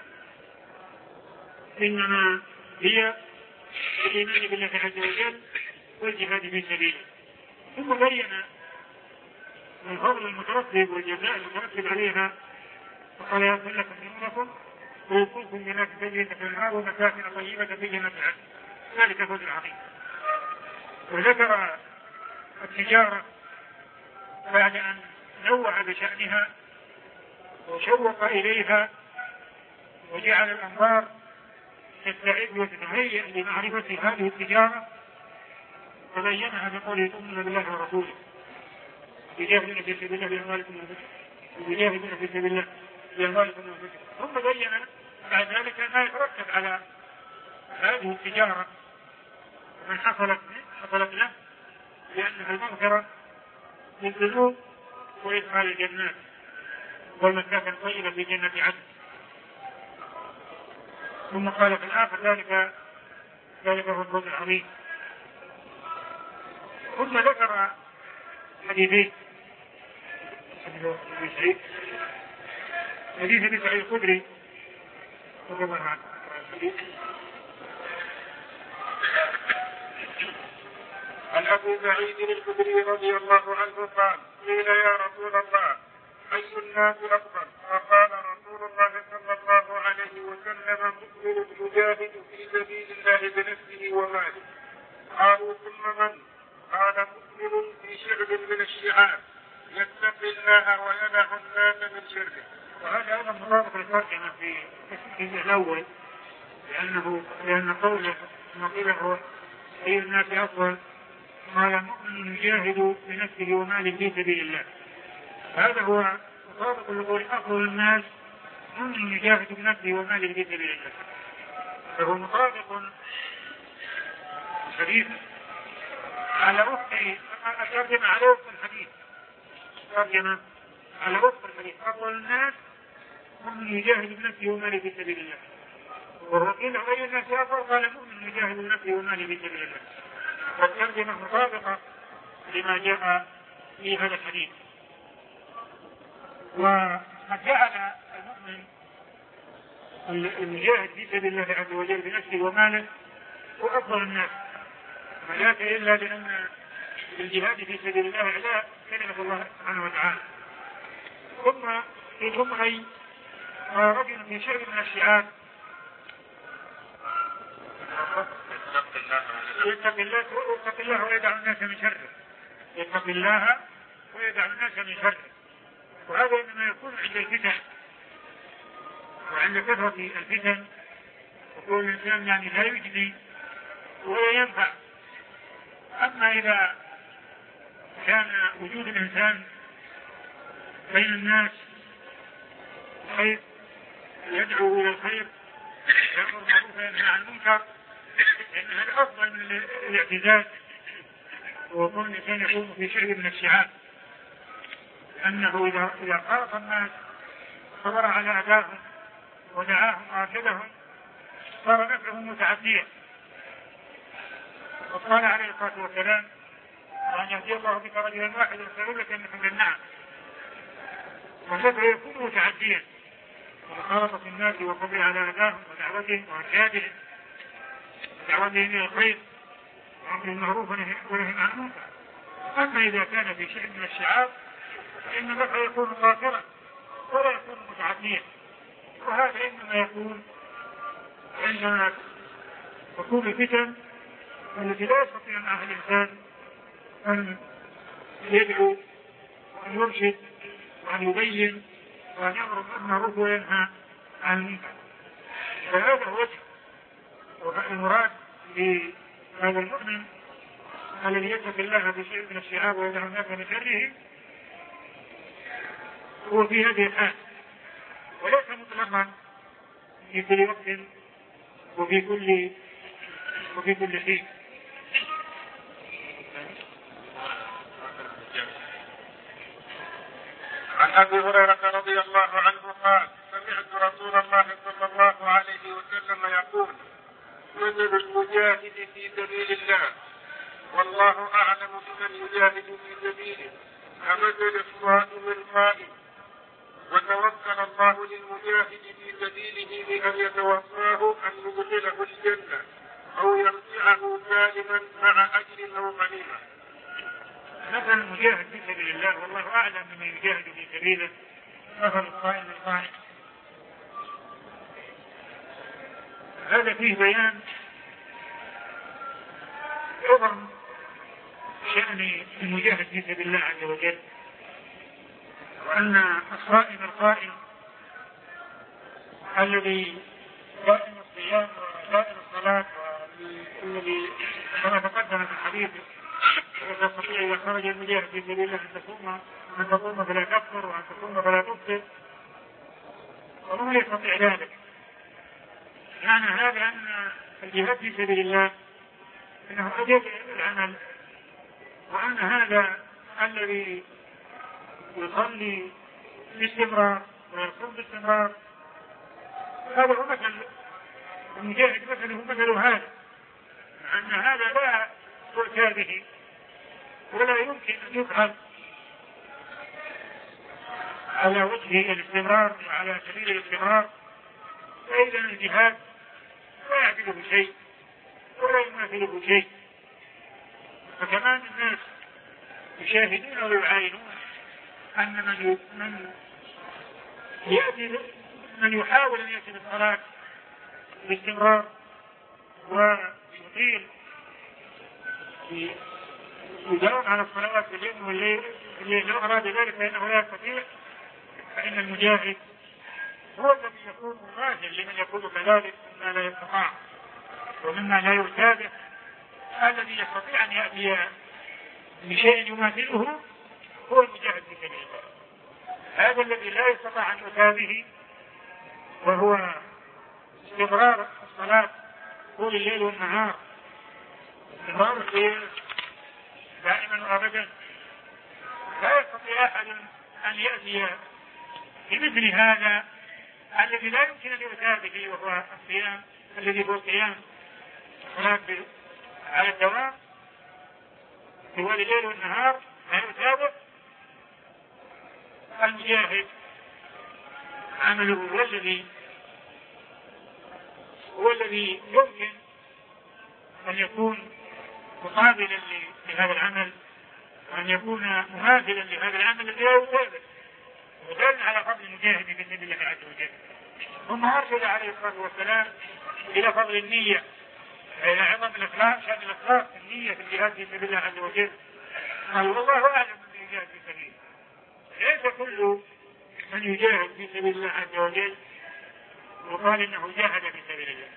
إنما هي الإيمان بالله عز وجل والجهاد في سبيله. ثم بين الفضل المترتب والجزاء المترتب عليها، وقال: يغفر لكم ذنوبكم ويدخلكم جنات تجري تحت الأنهار ومساكن طيبة في جنات عدن، ذلك فضل عظيم. وذكر التجارة بعد أن نوع بشأنها وشوق إليها وجعل الأنظار تستعد وتتهيأ لمعرفة هذه التجارة، فبينها بقوله: تؤمنون بالله ورسوله يجاهدون في سبيل الله بأموالكم وأنفسكم يجاهدون في سبيل الله بأموالكم وأنفسكم. ثم بين بعد ذلك ما يترتب على هذه التجارة ومن حصلت حصلت له، لأنها المغفرة من الذنوب وإدخال الجنات والمساكن طيبة في جنة عدن. ثم قال في الآخر: ذلك ذلك هو الفوز العظيم. ثم ذكر حديثين: حديث ابي سعيد الخدري رضي الله عنه عن ابي سعيد الخدري رضي الله عنه قال: قيل: يا رسول الله، أي الناس أفضل؟ فقال رسول الله صلى الله عليه وسلم: مؤمن يجاهد في سبيل الله بنفسه وماله. قالوا: ثم من؟ قال: مؤمن في شعب من الشعاب يتقي الله ويدع الناس من شره. وهذا أيضا مطابق للترجمة في الجزء الأول، لأنه لأن قوله ثم قيل: هو أي الناس أفضل؟ قال: مؤمن يجاهد بنفسه وماله في سبيل الله. هذا هو مطابق لقول أفضل الناس مؤمن يجاهد بنفسه وماله في سبيل الله، فهو مطابق حديث على وفق الترجمة على وفق الحديث الترجمة على وفق الحديث أفضل الناس مؤمن يجاهد بنفسه وماله في سبيل الله. والرقيل غير الناس أفضل قال: مؤمن يجاهد بنفسه وماله في سبيل الله. والترجمة مطابقة لما جاء في هذا الحديث. وقد جعل المؤمن المجاهد في سبيل الله عز وجل بنفسه وماله هو أفضل الناس، وليس إلا لأن الجهاد في سبيل الله إعلاء كلمة الله سبحانه وتعالى. ثم في ثم رجل في شعب من الشعاب يتقي الله ويتقي الله ويدع الناس من شره، يتقي الله ويدع الناس من شره. وهذا إنما يكون عند الفتن وعند كثرة الفتن، يقول الإنسان يعني لا يجدي ولا ينفع. أما إذا كان وجود الإنسان بين الناس خير يدعو إلى الخير يأمر بالمعروف وينهى عن المنكر، لأن هذا أفضل من الاعتزاز وكون الإنسان يكون في شعب من الشعاب، أنه إذا إذا خالط الناس صبر على أذاهم ودعاهم وأرشدهم صار نفعه متعديا. وقال عليه الصلاة والسلام: وأن يهدي الله بك رجلا واحدا خير لك من حمر النعم. والنفع يكون متعديا ومخالطة الناس والصبر على أذاهم ودعوتهم وإرشادهم ودعوتهم إلى الخير وأمر بالمعروف ونهي عن المنكر. أما إذا كان في شيء من الشعاب فإن النفع يكون ظاهرا ولا يكون متعديا، وهذا إنما يكون عندما تكون الفتن التي لا يستطيع معها الإنسان أن يدعو وأن يرشد وأن يبين وأن يأمر بالمعروف وينهى عن المنكر. فهذا هو وجه المراد بهذا المؤمن الذي يتقي الله بشيء من الشعاب ويدعو الناس من شره هو في هذه الحال، وليس مطلقا في كل وقت وفي كل وفي كل حين. عن أبي هريرة رضي الله عنه قال: سمعت رسول الله صلى الله عليه وسلم يقول: مثل المجاهد في سبيل الله والله أعلم بمن يجاهد في سبيله كمثل الصائم القائم، وتوكل الله للمجاهد في سبيله بأن يتوفاه أن يدخله الجنة أو يرجعه سالما مع أجر أو غنيمة. مثل المجاهد في سبيل الله والله أعلم بمن يجاهد في سبيله مثل الصائم القائم. هذا فيه بيان عظم شأن المجاهد في سبيل الله عز وجل، وأن الصائم القائم الذي قائم الصيام وقائم الصلاة والذي كما تقدم في الحديث يستطيع إذا خرج المجاهد في سبيل الله أن تصوم أن تصوم فلا تفطر وأن تصوم فلا تفطر، وهو يستطيع ذلك. يعني هذا أن الجهاد في سبيل الله إنه قد يجب العمل، وأن هذا الذي يصلي باستمرار ويصوم باستمرار هذا هو مثل المجاهد، مثله مثل هذا، أن هذا لا يؤتى به ولا يمكن أن يفعل على وجه الاستمرار وعلى سبيل الاستمرار، فإذا الجهاد لا يعدله شيء ولا يماثله شيء. فكمان الناس يشاهدون ويعاينون أن من من يأتي من يحاول أن يأتي بالصلاة باستمرار ويطيل يداوم على الصلوات بالليل والليل لو أراد ذلك فإنه لا يستطيع، فإن المجاهد هو الذي يكون مماثل لمن يكون كذلك مما لا يستطاع ومما لا يرتابه. الذي يستطيع أن يأتي بشيء يماثله هو المجاهد في سبيل الله. هذا الذي لا يستطيع أن يتابه وهو استمرار الصلاة طول الليل والنهار، استمرار الخير دائما وابدا، لا يستطيع أحد أن يأتي بمثل هذا الذي لا يمكن أن يتابه وهو الصيام الذي هو القيام الصلاة على الدوام طوال الليل والنهار لا يتابع. المجاهد عمله هو الذي هو الذي يمكن أن يكون مقابلا لهذا العمل وأن يكون مماثلا لهذا العمل الذي لا يتابع، ودل على فضل المجاهد في سبيل الله عز وجل. ثم أرشد عليه الصلاة والسلام إلى فضل النية، إلى عظم الإخلاص، شأن الإخلاص النية في الجهاد في سبيل الله عز وجل. قال والله أعلم من يجاهد في سبيله. ليس كل من يجاهد في سبيل الله عز وجل وقال إنه جاهد في سبيل الله.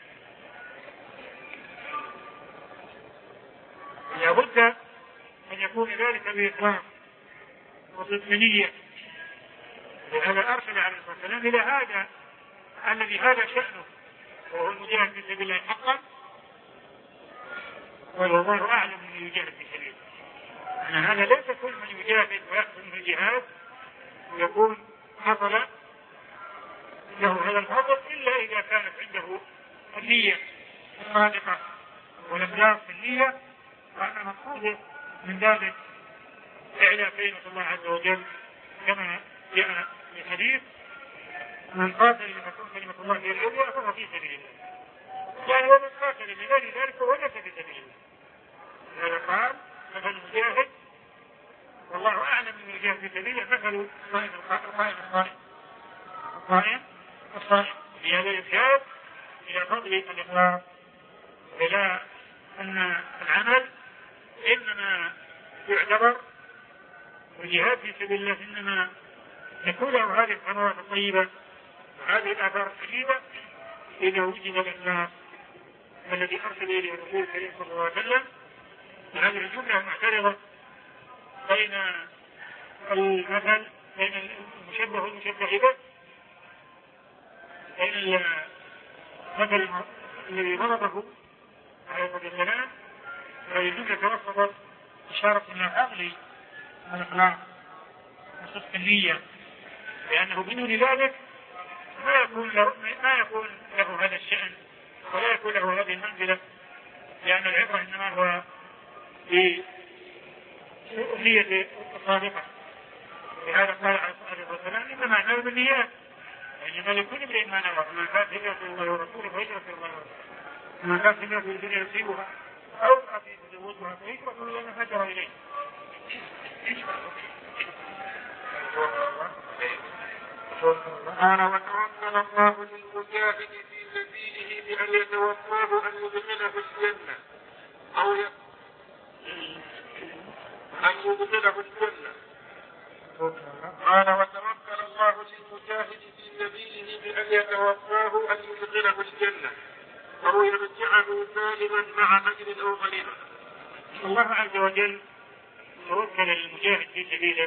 لا بد أن يكون ذلك بإخلاص وصدق نية. لهذا أرشد عليه الصلاة والسلام إلى هذا الذي هذا شأنه وهو المجاهد في سبيل الله حقا، والله أعلم من يجاهد في سبيله. أن هذا ليس كل من يجاهد ويحسن في الجهاد ويكون حصل له هذا الفضل إلا إذا كانت عنده النية الصادقة والإخلاص في النية، وأن مقصوده من ذلك إعلاء كلمة الله عز وجل كما جاء في الحديث: من قاتل لتكون كلمة الله هي العليا فهو في سبيل الله. يعني ومن قاتل لغير ذلك فهو ليس في سبيل الله. هذا قال مثل المجاهد والله أعلم من الجهاد في سبيله مثل الصائم القائم الصائم الصائم الصائم في هذا الإرشاد إلى فضل الإخلاص، إلى أن العمل إنما يعتبر والجهاد في سبيل الله إنما يكون له هذه الثمرات الطيبة وهذه الآثار الطيبة إذا وجد الإخلاص الذي أرسل إليه الرسول الكريم صلى الله عليه وسلم. وهذه الجملة المعترضة بين المثل بين المشبه والمشبه به، بين المثل الذي ضربه عليه الصلاة والسلام، وهذه الجملة توسطت إشارة إلى فضل الإخلاص وصدق النية، لأنه بدون ذلك ما يكون له ما يكون له هذا الشأن ولا يكون له هذه المنزلة، لأن العبرة إنما هو بنية الصادقة. لهذا قال عليه الصلاة والسلام إنما أعمال بالنيات، يعني ما لكل امرئ ما نوى، فمن كانت هجرته إلى الله ورسوله فهجرته إلى الله ورسوله، ومن كانت هجرته للدنيا يصيبها أو امرأة يتزوجها فهجرته إلى ما هاجر إليه. قال وتوكل الله للمجاهد في سبيله بأن يتوفاه أن يدخله الجنة أو ي... أن يدخله الجنة. قال وتوكل الله للمجاهد في سبيله بأن يتوفاه أن يدخله الجنة أو يرجعه سالما مع أجر أو غنيمة. الله عز وجل توكل للمجاهد في سبيله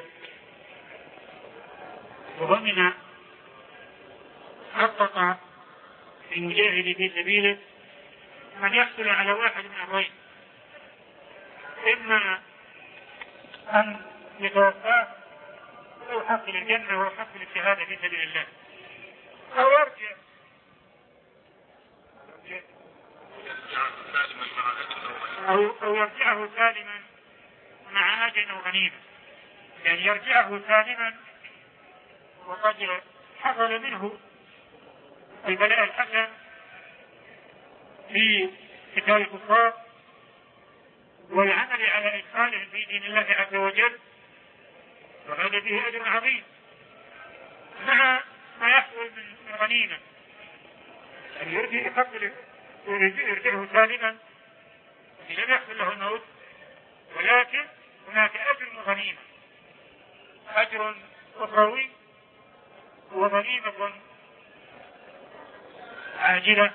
وضمن حقق المجاهد في سبيله من يحصل على واحد من أمرين: إما أن يتوفاه أو حق الجنة وحق الشهادة في سبيل الله، أو يرجع أو, أو يرجعه سالما مع أجر أو غنيمة، يعني يرجعه سالما وقد حصل منه البلاء الحسن في قتال الكفار والعمل على إدخالهم في دين الله عز وجل، وهذا به أجر عظيم مع ما يحصل من غنيمة، أن يرجع يرجعه سالما لم يحصل له الموت، ولكن هناك أجر وغنيمة، أجر أخروي وغنيمة عاجلة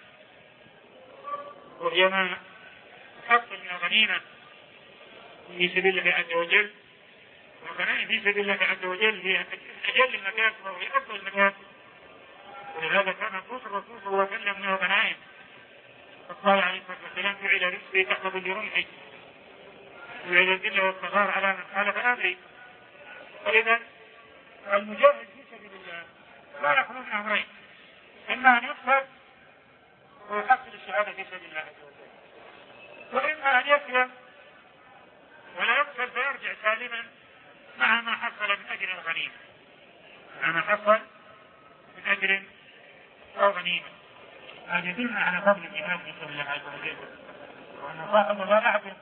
وهي ما حصل من الغنيمة في سبيل الله عز وجل. وغنائم في سبيل الله عز وجل هي أجل المكاسب وهي أفضل المكاسب، ولهذا كان نصوص الرسول صلى الله عليه وسلم من الغنائم، فقال عليه الصلاة والسلام: جعل رزقي تحت ظل رمحي وجعل الذل والصغار على من خالف أمري. فإذا المجاهد في سبيل الله لا يخلو من أمرين: إما أن يقتل ويحصل الشهادة في سبيل الله عز وجل، وإما أن يسلم ولا يقتل فيرجع سالما مع ما حصل من أجر الغنيمة، مع ما حصل من أجر أو غنيمة. هذا يدلنا على فضل الجهاد في سبيل الله عز وجل، وأن صاحب الله أحد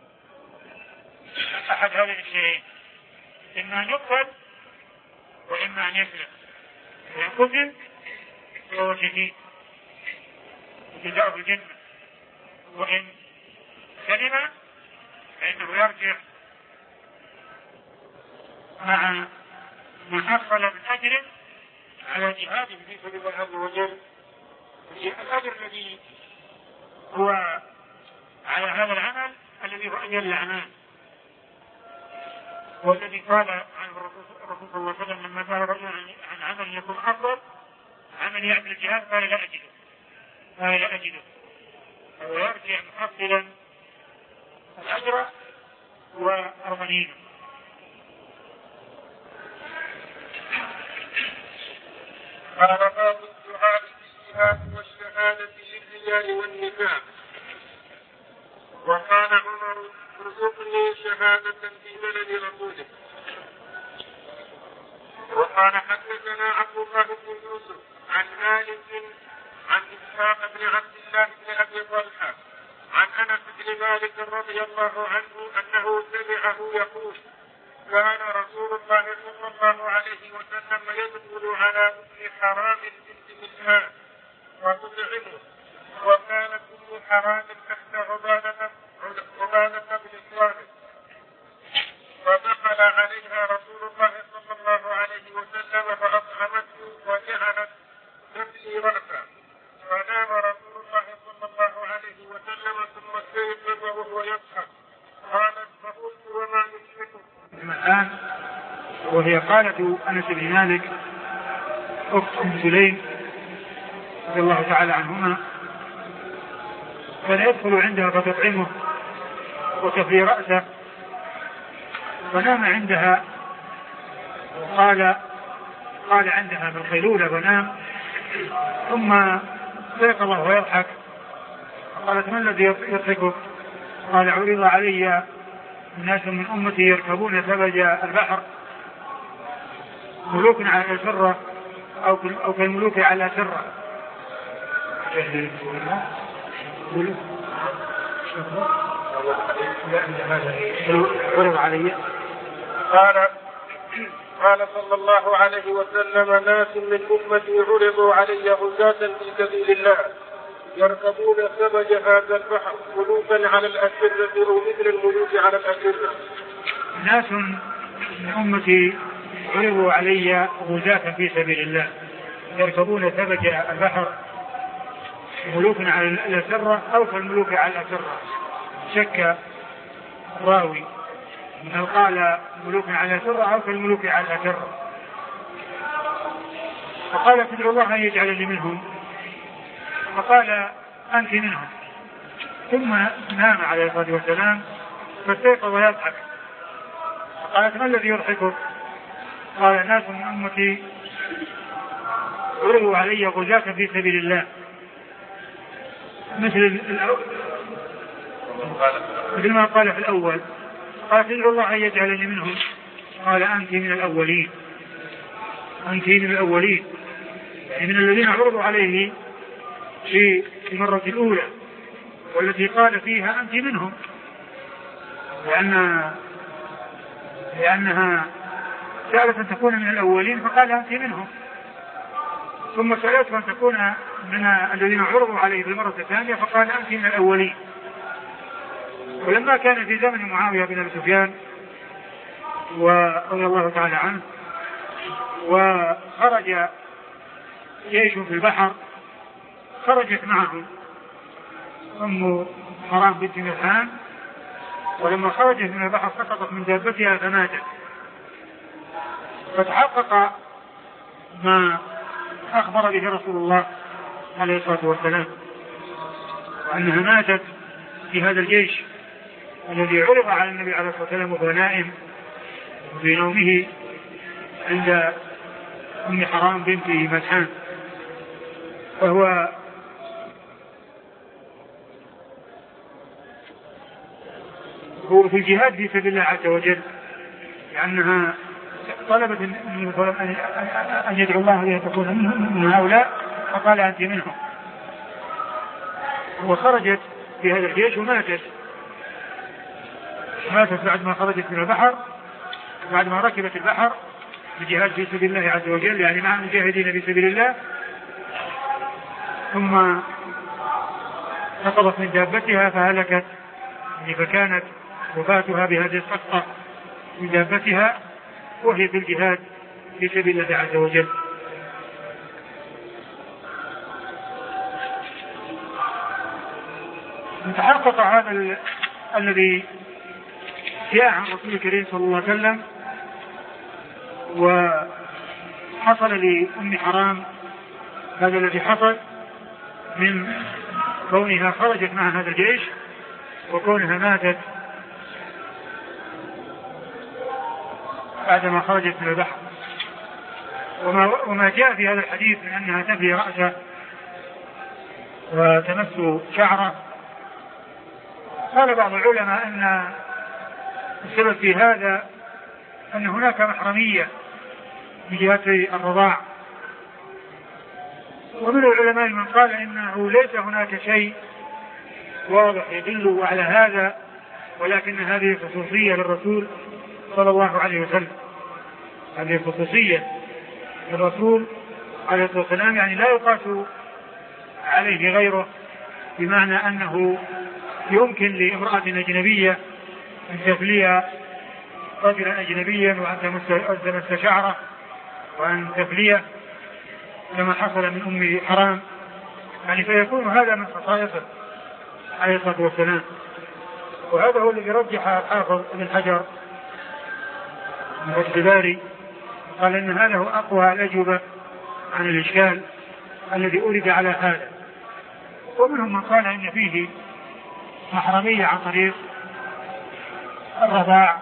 أحد هذه الشيئين: إما أن يقتل وإما أن يسلم. فإن قتل فهو شهيد جزاؤه الجنة، وإن سلم فإنه يرجع مع ما حصل من أجر على جهاده في سبيل الله عز وجل، الأجر الذي هو على هذا العمل الذي هو أجل الأعمال، والذي قال عنه الرسول صلى الله عليه وسلم لما سأل رجل عن عمل يكون أفضل عمل يعمل الجهاد قال لا أجده قال لا أجده ويرجع محصلا الأجر والغنيمة. قال باب الدعاء بالجهاد والشهادة للرجال والنساء. وقال عمر: ارزقني شهادة في بلد رسوله. وقال حدثنا عبد الله بن يوسف عن مالك عن إسحاق بن عبد الله بن أبي طلحة عن أنس بن مالك رضي الله عنه أنه سمعه يقول: كان رسول الله صلى الله عليه وسلم يدخل على ام حرام بنت ملحان وتطعمه، وكانت ام حرام تحت عبادة عبادة بن صالح، فدخل عليها رسول الله صلى الله عليه وسلم فأطعمته وجعلت تملي رأسه، فنام رسول الله صلى الله عليه وسلم ثم استيقظ وهو يضحك. قالت فقلت وما يضحكك؟ الآن وهي قالت أنس بن مالك أخت أم سليم رضي الله تعالى عنهما، كان يدخل عندها فتطعمه وتفلي رأسه، فنام عندها وقال قال عندها بالقيلولة فنام، ثم استيقظ وهو يضحك. قالت ما الذي يضحكك؟ قال عرض علي الناس من أمتي يركبون ثلج البحر ملوك على سرة أو كالملوك على سرة. عرض علي قال قال صلى الله عليه وسلم ناس من أمتي عرضوا علي غزاة في سبيل الله يركبون ثلج هذا البحر ملوكا على الأسرة أو مثل الملوك على الأسرة. ناس من أمتي عرضوا علي غزاة في سبيل الله يركبون ثلج البحر ملوك على الأسرة أو كالملوك على الأسرة. شك راوي من قال ملوك على الأسرة أو كالملوك على الأسرة، فقال تدعو الله أن يجعلني منهم، فقال أنت منهم، ثم نام عليه الصلاة والسلام فاستيقظ ويضحك. فقالت ما الذي يضحكك؟ قال ناس من أمتي عرضوا علي غزاة في سبيل الله مثل مثل ما قال في الأول. قال تدعو الله أن يجعلني منهم، قال أنت من الأولين، أنت من الأولين، يعني من الذين عرضوا عليه في المرة الأولى والتي قال فيها أنت منهم، لأن لأنها سألت أن تكون من الأولين فقال أنت منهم، ثم سألت أن تكون من الذين عرضوا عليه في المرة الثانية فقال أنت من الأولين. ولما كان في زمن معاوية بن أبي سفيان ورضي الله تعالى عنه وخرج جيش في البحر خرجت معهم أم حرام بنت ملحان، ولما خرجت من البحر سقطت من دابتها فماتت، فتحقق ما أخبر به رسول الله عليه الصلاة والسلام أنها ماتت في هذا الجيش الذي عرض على النبي عليه الصلاة والسلام وهو نائم في نومه عند أم حرام بنت ملحان، وهو هو في الجهاد في سبيل الله عز وجل، لأنها طلبت أن يدعو الله أن تكون من هؤلاء فقال أنت منهم، وخرجت في هذا الجيش وماتت ماتت بعد ما خرجت من البحر، بعد ما ركبت البحر الجهاد في سبيل الله عز وجل، يعني مع المجاهدين في سبيل الله، ثم سقطت من دابتها فهلكت، فكانت وفاتها بهذه السقطة من دابتها وهي في الجهاد في سبيل الله عز وجل. تحقق هذا ال... الذي جاء عن رسول الكريم صلى الله عليه وسلم، وحصل لأم حرام هذا الذي حصل من كونها خرجت مع هذا الجيش وكونها ماتت بعدما خرجت من البحر. وما, وما جاء في هذا الحديث من أنها تفلي رأسه وتمس شعره، قال بعض العلماء أن السبب في هذا أن هناك محرمية من جهة الرضاع، ومن العلماء من قال إنه ليس هناك شيء واضح يدل على هذا، ولكن هذه خصوصية للرسول صلى الله عليه وسلم. هذه خصوصية الرسول عليه الصلاة والسلام، يعني لا يقاس عليه غيره، بمعنى أنه يمكن لامرأة أجنبية أن تفلي رجلا أجنبيا وأن تمس شعره وأن تفليه كما حصل من أم حرام، يعني فيكون هذا من خصائصه عليه الصلاة والسلام. وهذا هو الذي رجح الحافظ ابن حجر من فتح الباري، قال إن هذا هو أقوى الأجوبة عن الإشكال الذي أورد على هذا. ومنهم من قال إن فيه محرمية عن طريق الرضاع،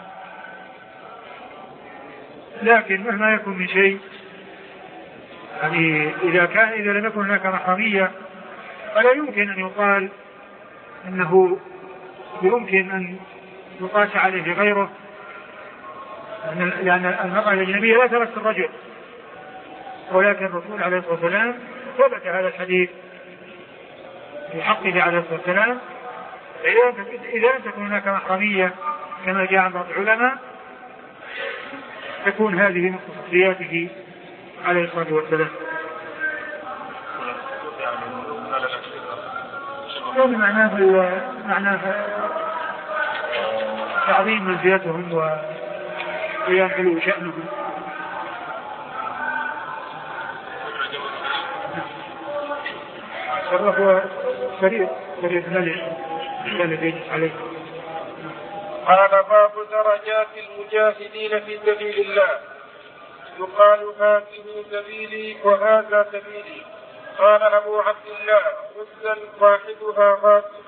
لكن مهما يكون من شيء، يعني إذا كان إذا لم يكن هناك محرمية فلا يمكن أن يقال أنه يمكن أن يقاس عليه غيره، لأن المرأة الأجنبية لا تمس الرجل، ولكن الرسول عليه الصلاة والسلام ثبت هذا الحديث في حقه عليه الصلاة والسلام. إذا لم تكن هناك محرمية كما جاء عن بعض العلماء تكون هذه من خصوصياته عليه الصلاة والسلام. يعني معناه معناه تعظيم منزلتهم وينقلوا شأنهم. هو سريع سريع ملح الذي يجلس عليه. قال باب درجات المجاهدين في سبيل الله. يقال هذه سبيلي وهذا سبيلي. قال أبو عبد الله غزا واحدها غاسل.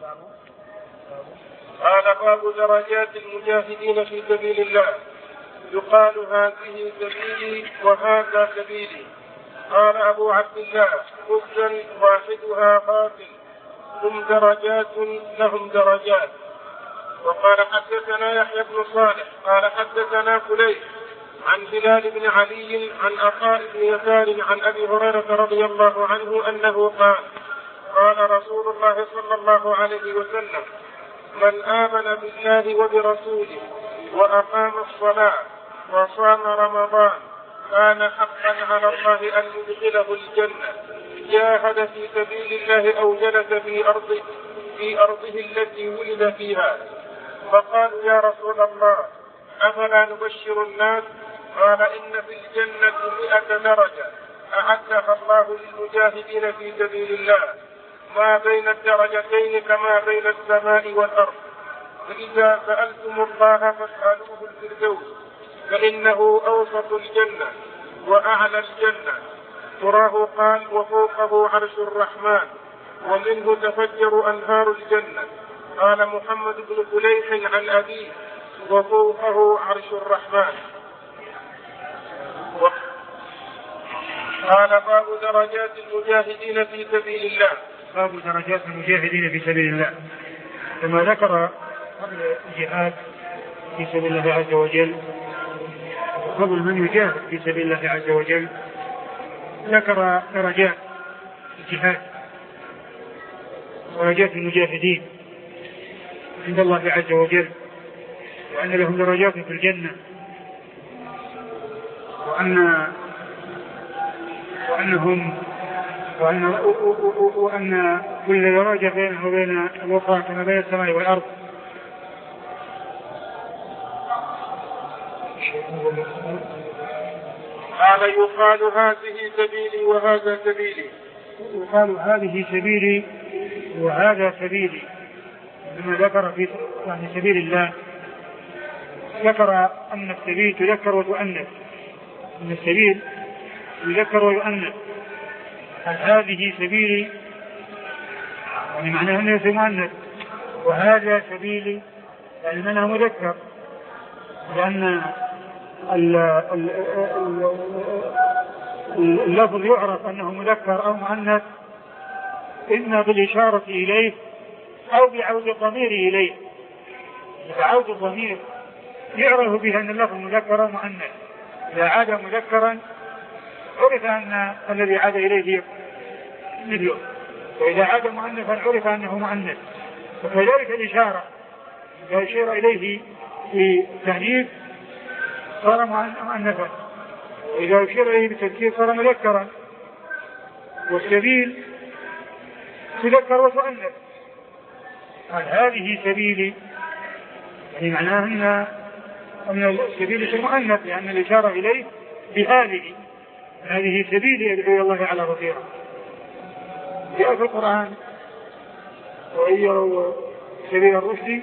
قال باب درجات المجاهدين في سبيل الله. يقال هذه سبيلي وهذا سبيلي. قال أبو عبد الله غزا واحدها غاسل، هم درجات لهم درجات. وقال حدثنا يحيى بن صالح قال حدثنا فليح عن هلال بن علي عن عطاء بن يسار عن أبي هريرة رضي الله عنه أنه قال قال رسول الله صلى الله عليه وسلم: من آمن بالله وبرسوله وأقام الصلاة وصام رمضان كان حقا على الله أن يدخله الجنة، جاهد في سبيل الله أو جلس في أرضه في أرضه التي ولد فيها. فقالوا: يا رسول الله أفلا نبشر الناس؟ قال: إن في الجنة مئة درجة أعدها الله للمجاهدين في سبيل الله، ما بين الدرجتين كما بين السماء والأرض. فإذا سألتم الله فاسألوه الفردوس، فإنه أوسط الجنة وأعلى الجنة. تراه قال: وفوقه عرش الرحمن ومنه تفجر أنهار الجنة. قال محمد بن فليح عن أبيه: وفوقه عرش الرحمن. قال: باب درجات المجاهدين في سبيل الله. باب درجات المجاهدين في سبيل الله. كما ذكر قبل الجهاد في سبيل الله عز وجل قبل من يجاهد في سبيل الله عز وجل، ذكر درجات الجهاد درجات المجاهدين عند الله عز وجل، وأن لهم درجات في الجنة، وأن وأنهم وأن, وأن كل درجة بينه وبين الأخرى كما بين السماء والأرض. قال: يقال هذه سبيلي وهذا سبيلي. يقال هذه سبيلي وهذا سبيلي. لما ذكر في يعني سبيل الله ذكر أن السبيل تذكر وتؤنث، أن السبيل يذكر ويؤنث. هذه سبيلي يعني معناه أنه مؤنث، وهذا سبيلي يعني معناه مذكر، لأن اللفظ يعرف أنه مذكر أو مؤنث إما بالإشارة إليه أو بعود الضمير إليه. بعود الضمير يعرف به أن اللفظ مذكر ومؤنث. إذا عاد مذكرا عرف أن الذي عاد إليه مثله، وإذا عاد مؤنثا عرف أنه مؤنث. وكذلك الإشارة إذا أشير إليه في تأنيث صار مؤنثا، وإذا أشير إليه بالتذكير صار مذكرا. والسبيل تذكر وتؤنث. قال هذه سبيلي، يعني معناه أن أن السبيل مؤنث، لأن الإشارة إليه بهذه، هذه سبيلي أدعو إلى الله على بصيرة. جاء في القرآن وإيروا سبيل الرشد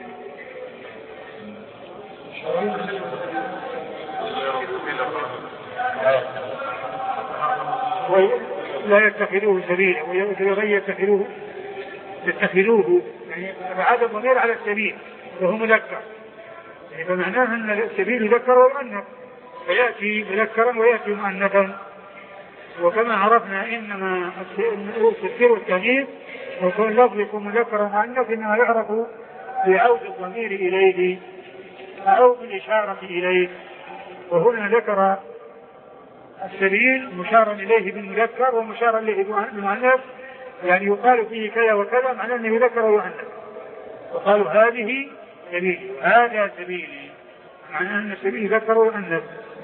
ولا يتخذوه سبيلا ويغير يتخذوه يتخذوه يعني بعد الضمير على السبيل وهو مذكر، يعني فمعناه أن السبيل يذكر ويؤنث، فيأتي مذكرا ويأتي مؤنثا. وكما عرفنا إنما التذكير والتأنيث وكون لفظ يكون مذكرا ومؤنث إنما يعرف بعود الضمير إليه أو بالإشارة إليه. وهنا ذكر السبيل مشارا إليه بالمذكر ومشارا إليه بالمؤنث، يعني يقال فيه كذا وكذا، معناه أنه يذكر ويؤنث. وقالوا هذه سبيلي، هذا سبيلي، معناه أن السبيل يذكر ويؤنث.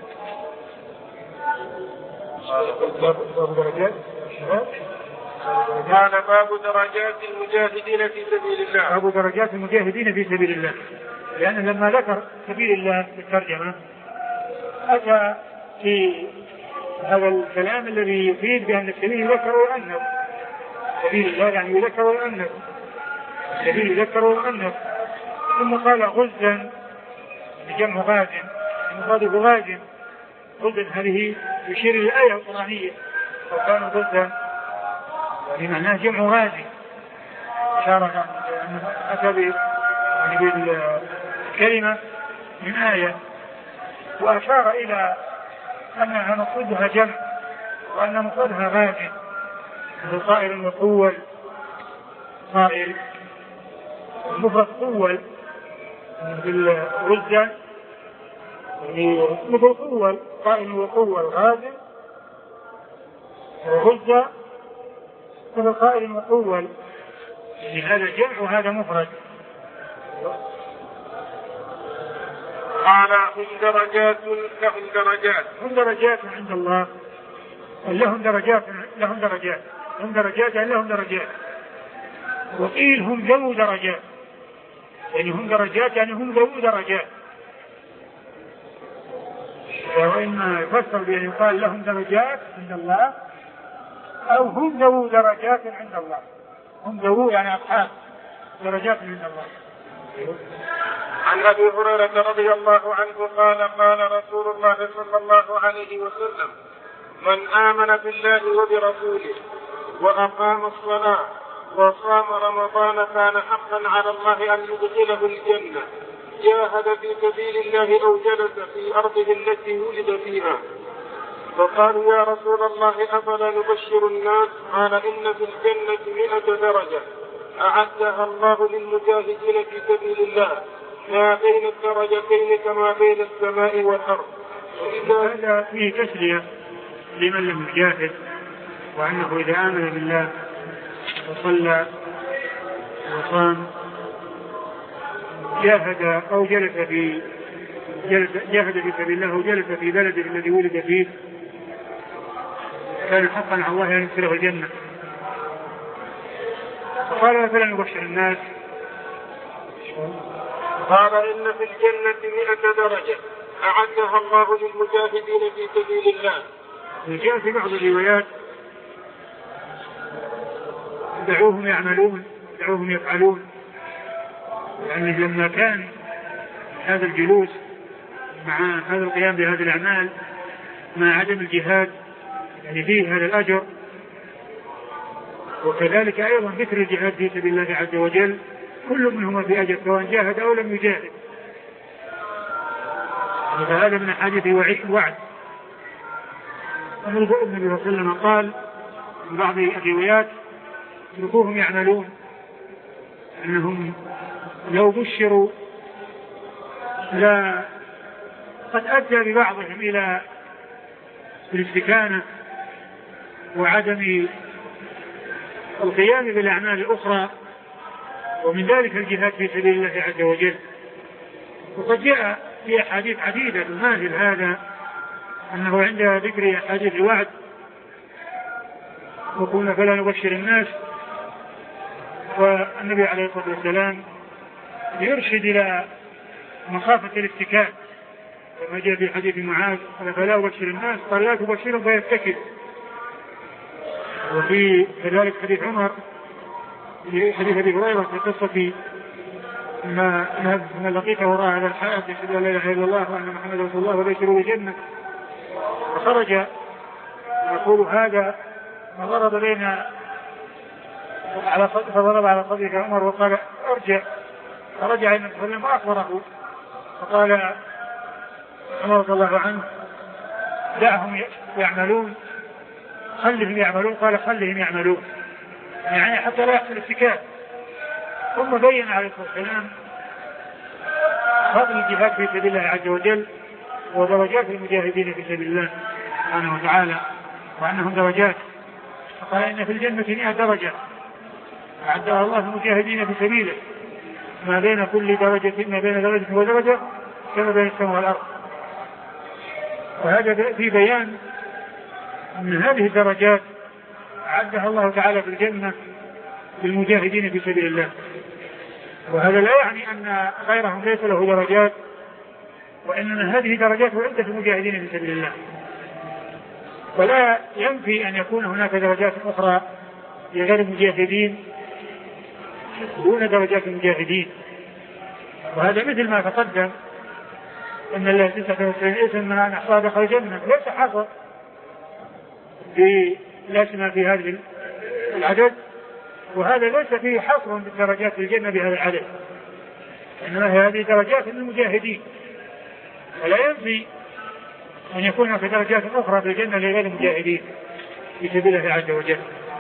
قال باب درجات المجاهدين في سبيل الله. باب درجات المجاهدين في سبيل الله، لأن لما ذكر سبيل الله في الترجمة أتى في هذا الكلام الذي يفيد بأن السبيل يذكر ويؤنث. سبيل الله يعني يذكر ويؤنث، السبيل يذكر ويؤنث. ثم قال غزا بجمع غاز، المراد بغاز غزا هذه يشير إلى الآية القرآنية وكانوا غزا، يعني معناه جمع غازي، إشارة أتى بالكلمة من آية، وأشار إلى أنها مقصودها جمع وأن مقصودها غازي، القائل وقول قائل مفرد قول بالغزة يعني مثل قول قائل وقول غازي، وغزة مثل قائل وقول، يعني هذا جمع وهذا مفرد. قال هم درجات لهم درجات هم درجات عند الله، لهم درجات لهم درجات هم درجات يعني لهم درجات. وقيل هم ذو درجات، يعني هم درجات يعني هم ذو درجات. وإما يفسر بأن يقال لهم درجات عند الله أو هم ذو درجات عند الله، هم ذو يعني أصحاب درجات عند الله. عن أبي هريرة رضي الله عنه قال قال رسول الله صلى الله عليه وسلم من آمن بالله وبرسوله وأقام الصلاة وصام رمضان كان حقا على الله أن يدخله الجنة، جاهد في سبيل الله أو جلس في أرضه التي ولد فيها. فقالوا يا رسول الله أفلا نبشر الناس؟ قال إن في الجنة مئة درجة أعدها الله للمجاهدين في سبيل الله ما بين الدرجتين كما بين السماء والأرض. هذا فيه تسلية لمن لم يجاهد، وأنه إذا آمن بالله وصلى وصام جاهد أو جلس في جلس جاهد في سبيل الله وجلس في بلده الذي ولد فيه كان حقا على الله أن يدخله الجنة. فقال فلا نبشر الناس؟ قال إن في الجنة مئة درجة أعدها الله للمجاهدين في سبيل الله. وجاء في بعض الروايات دعوهم يعملون دعوهم يفعلون، يعني لما كان هذا الجلوس مع هذا القيام بهذه الأعمال مع عدم الجهاد يعني فيه هذا الأجر، وكذلك أيضا ذكر الجهاد في سبيل الله عز وجل كل منهما في أجر سواء جاهد أو لم يجاهد. فهذا من حديث وعد. النبي صلى الله عليه وسلم قال في بعض الروايات اتركوهم يعملون، أنهم لو بشروا لا قد أدى ببعضهم إلى الاستكانة وعدم القيام بالأعمال الأخرى، ومن ذلك الجهاد في سبيل الله عز وجل. وقد جاء في أحاديث عديدة تماثل هذا، أنه عند ذكر أحاديث الوعد وقلنا فلا نبشر الناس، والنبي عليه الصلاة والسلام يرشد إلى مخافة الاتكال كما جاء في حديث معاذ قال فلا أبشر الناس قال لا تبشرهم فيتكل. وفي كذلك حديث عمر في حديث أبي هريرة في قصة ما ما لقيته وراء هذا الحائط يشهد أن لا إله إلا الله وأن محمدا رسول الله وبشره بالجنة، فخرج يقول هذا فضرب بين على فضرب على صدرك عمر وقال ارجع، فرجع النبي صلى الله عليه وسلم وأخبره فقال عمر رضي الله عنه دعهم يعملون خلهم يعملون، قال خلهم يعملون يعني حتى لا يحصل اتكال. ثم بين عليه الصلاة والسلام فضل الجهاد في سبيل الله عز وجل ودرجات المجاهدين في سبيل الله سبحانه وتعالى وأنهم درجات، فقال إن في الجنة مئة درجة أعدها الله المجاهدين في سبيله ما بين كل درجة ما بين درجة ودرجة كما بين السماء والأرض. وهذا في بيان أن هذه الدرجات أعدها الله تعالى في الجنة للمجاهدين في سبيل الله، وهذا لا يعني أن غيرهم ليس له درجات، وإنما هذه درجات عدة المجاهدين في سبيل الله، ولا ينفي أن يكون هناك درجات أخرى لغير المجاهدين دون درجات المجاهدين. وهذا مثل ما تقدم أن الله تسعة وتسعين اسم من أن أحصى دخل الجنة ليس حصر لا سمع في هذا العدد، وهذا ليس فيه حصر بالدرجات الجنة بهذا العدد، إنما هذه درجات للمجاهدين، ولا ينفي أن يكون في درجات أخرى في الجنة لغير المجاهدين في سبيل الله عز وجل.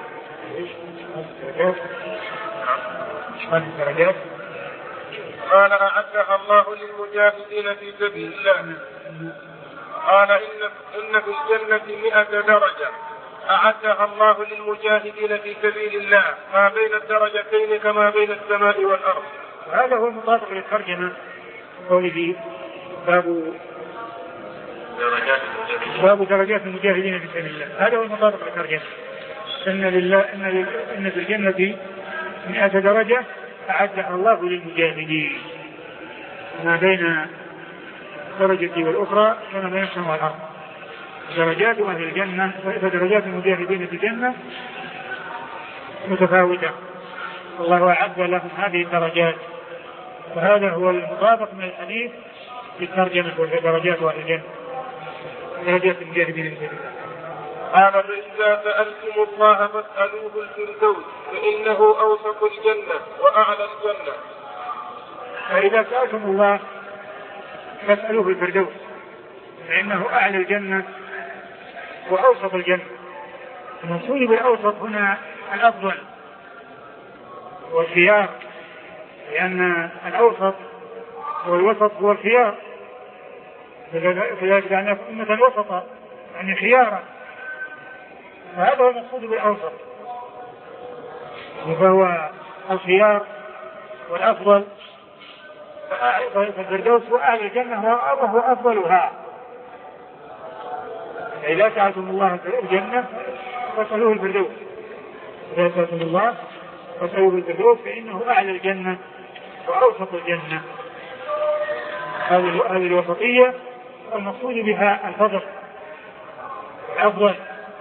درجات قال أعدها الله للمجاهدين في سبيل الله. قال إن إن في الجنة مئة درجة أعدها الله للمجاهدين في سبيل الله ما بين الدرجتين كما بين السماء والأرض. هذا هو المطابق للترجمة قوله باب درجات باب درجات المجاهدين في سبيل الله. هذا هو المطابق للترجمة إن لله إن, لله إن في الجنة مئة درجة أعدها الله للمجاهدين ما بين درجة والأخرى كما بين السماء والأرض. درجات أهل الجنة ودرجات المجاهدين في الجنة متفاوتة، الله أعد لهم هذه الدرجات، وهذا هو المطابق من الحديث في الترجمة ودرجات أهل الجنة درجات المجاهدين في الجنة. قال فإذا سألتم الله فاسألوه الفردوس فإنه أوسط الجنة وأعلى الجنة. فإذا سألتم الله فاسألوه الفردوس فإنه أعلى الجنة وأوسط الجنة. المقصود بالأوسط هنا الأفضل والخيار، لأن الأوسط والوسط هو الخيار، فذلك أن أمة الوسط يعني خيارا، فهذا هو المقصود بالأوسط، فهو الخيار والأفضل. فالفردوس هو أعلى الجنة وهو أفضلها. إذا سألتم الله الجنة فاسألوه الفردوس، إذا سألتم الله فاسألوه الفردوس فإنه أعلى الجنة وأوسط الجنة. هذه الوسطية المقصود بها الفضل الأفضل.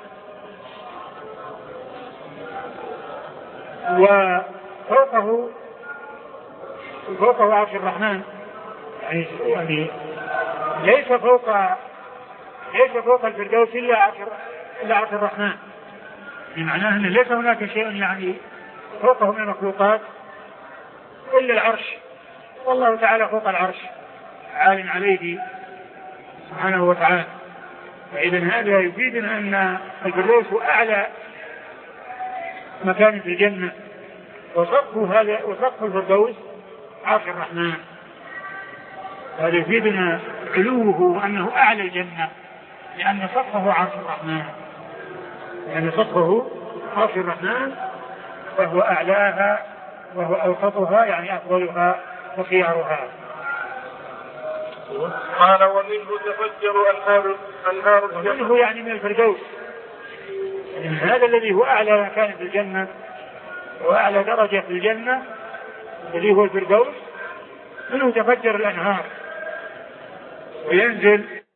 وفوقه فوقه عرش الرحمن، يعني, يعني ليس فوق ليس فوق الفردوس إلا عرش إلا عرش الرحمن، بمعناه أن ليس هناك شيء يعني فوقه من المخلوقات إلا العرش، والله تعالى فوق العرش عالٍ عليه سبحانه وتعالى. فإذا هذا يفيدنا أن الفردوس هو أعلى مكان في الجنة، وسقف هذا وسقف الفردوس عرش الرحمن. هذا يفيدنا علوه وأنه أعلى الجنة، لأن سقفه عرش الرحمن، لأن سقفه عرش الرحمن وهو أعلاها وهو أوسطها يعني أفضلها وخيارها. قال ومنه تفجر أنهار أنهار الجنة. ومنه يعني من الفردوس، يعني هذا الذي هو أعلى مكان في الجنة وأعلى درجة في الجنة الذي هو الفردوس، منه تفجر الأنهار وينزل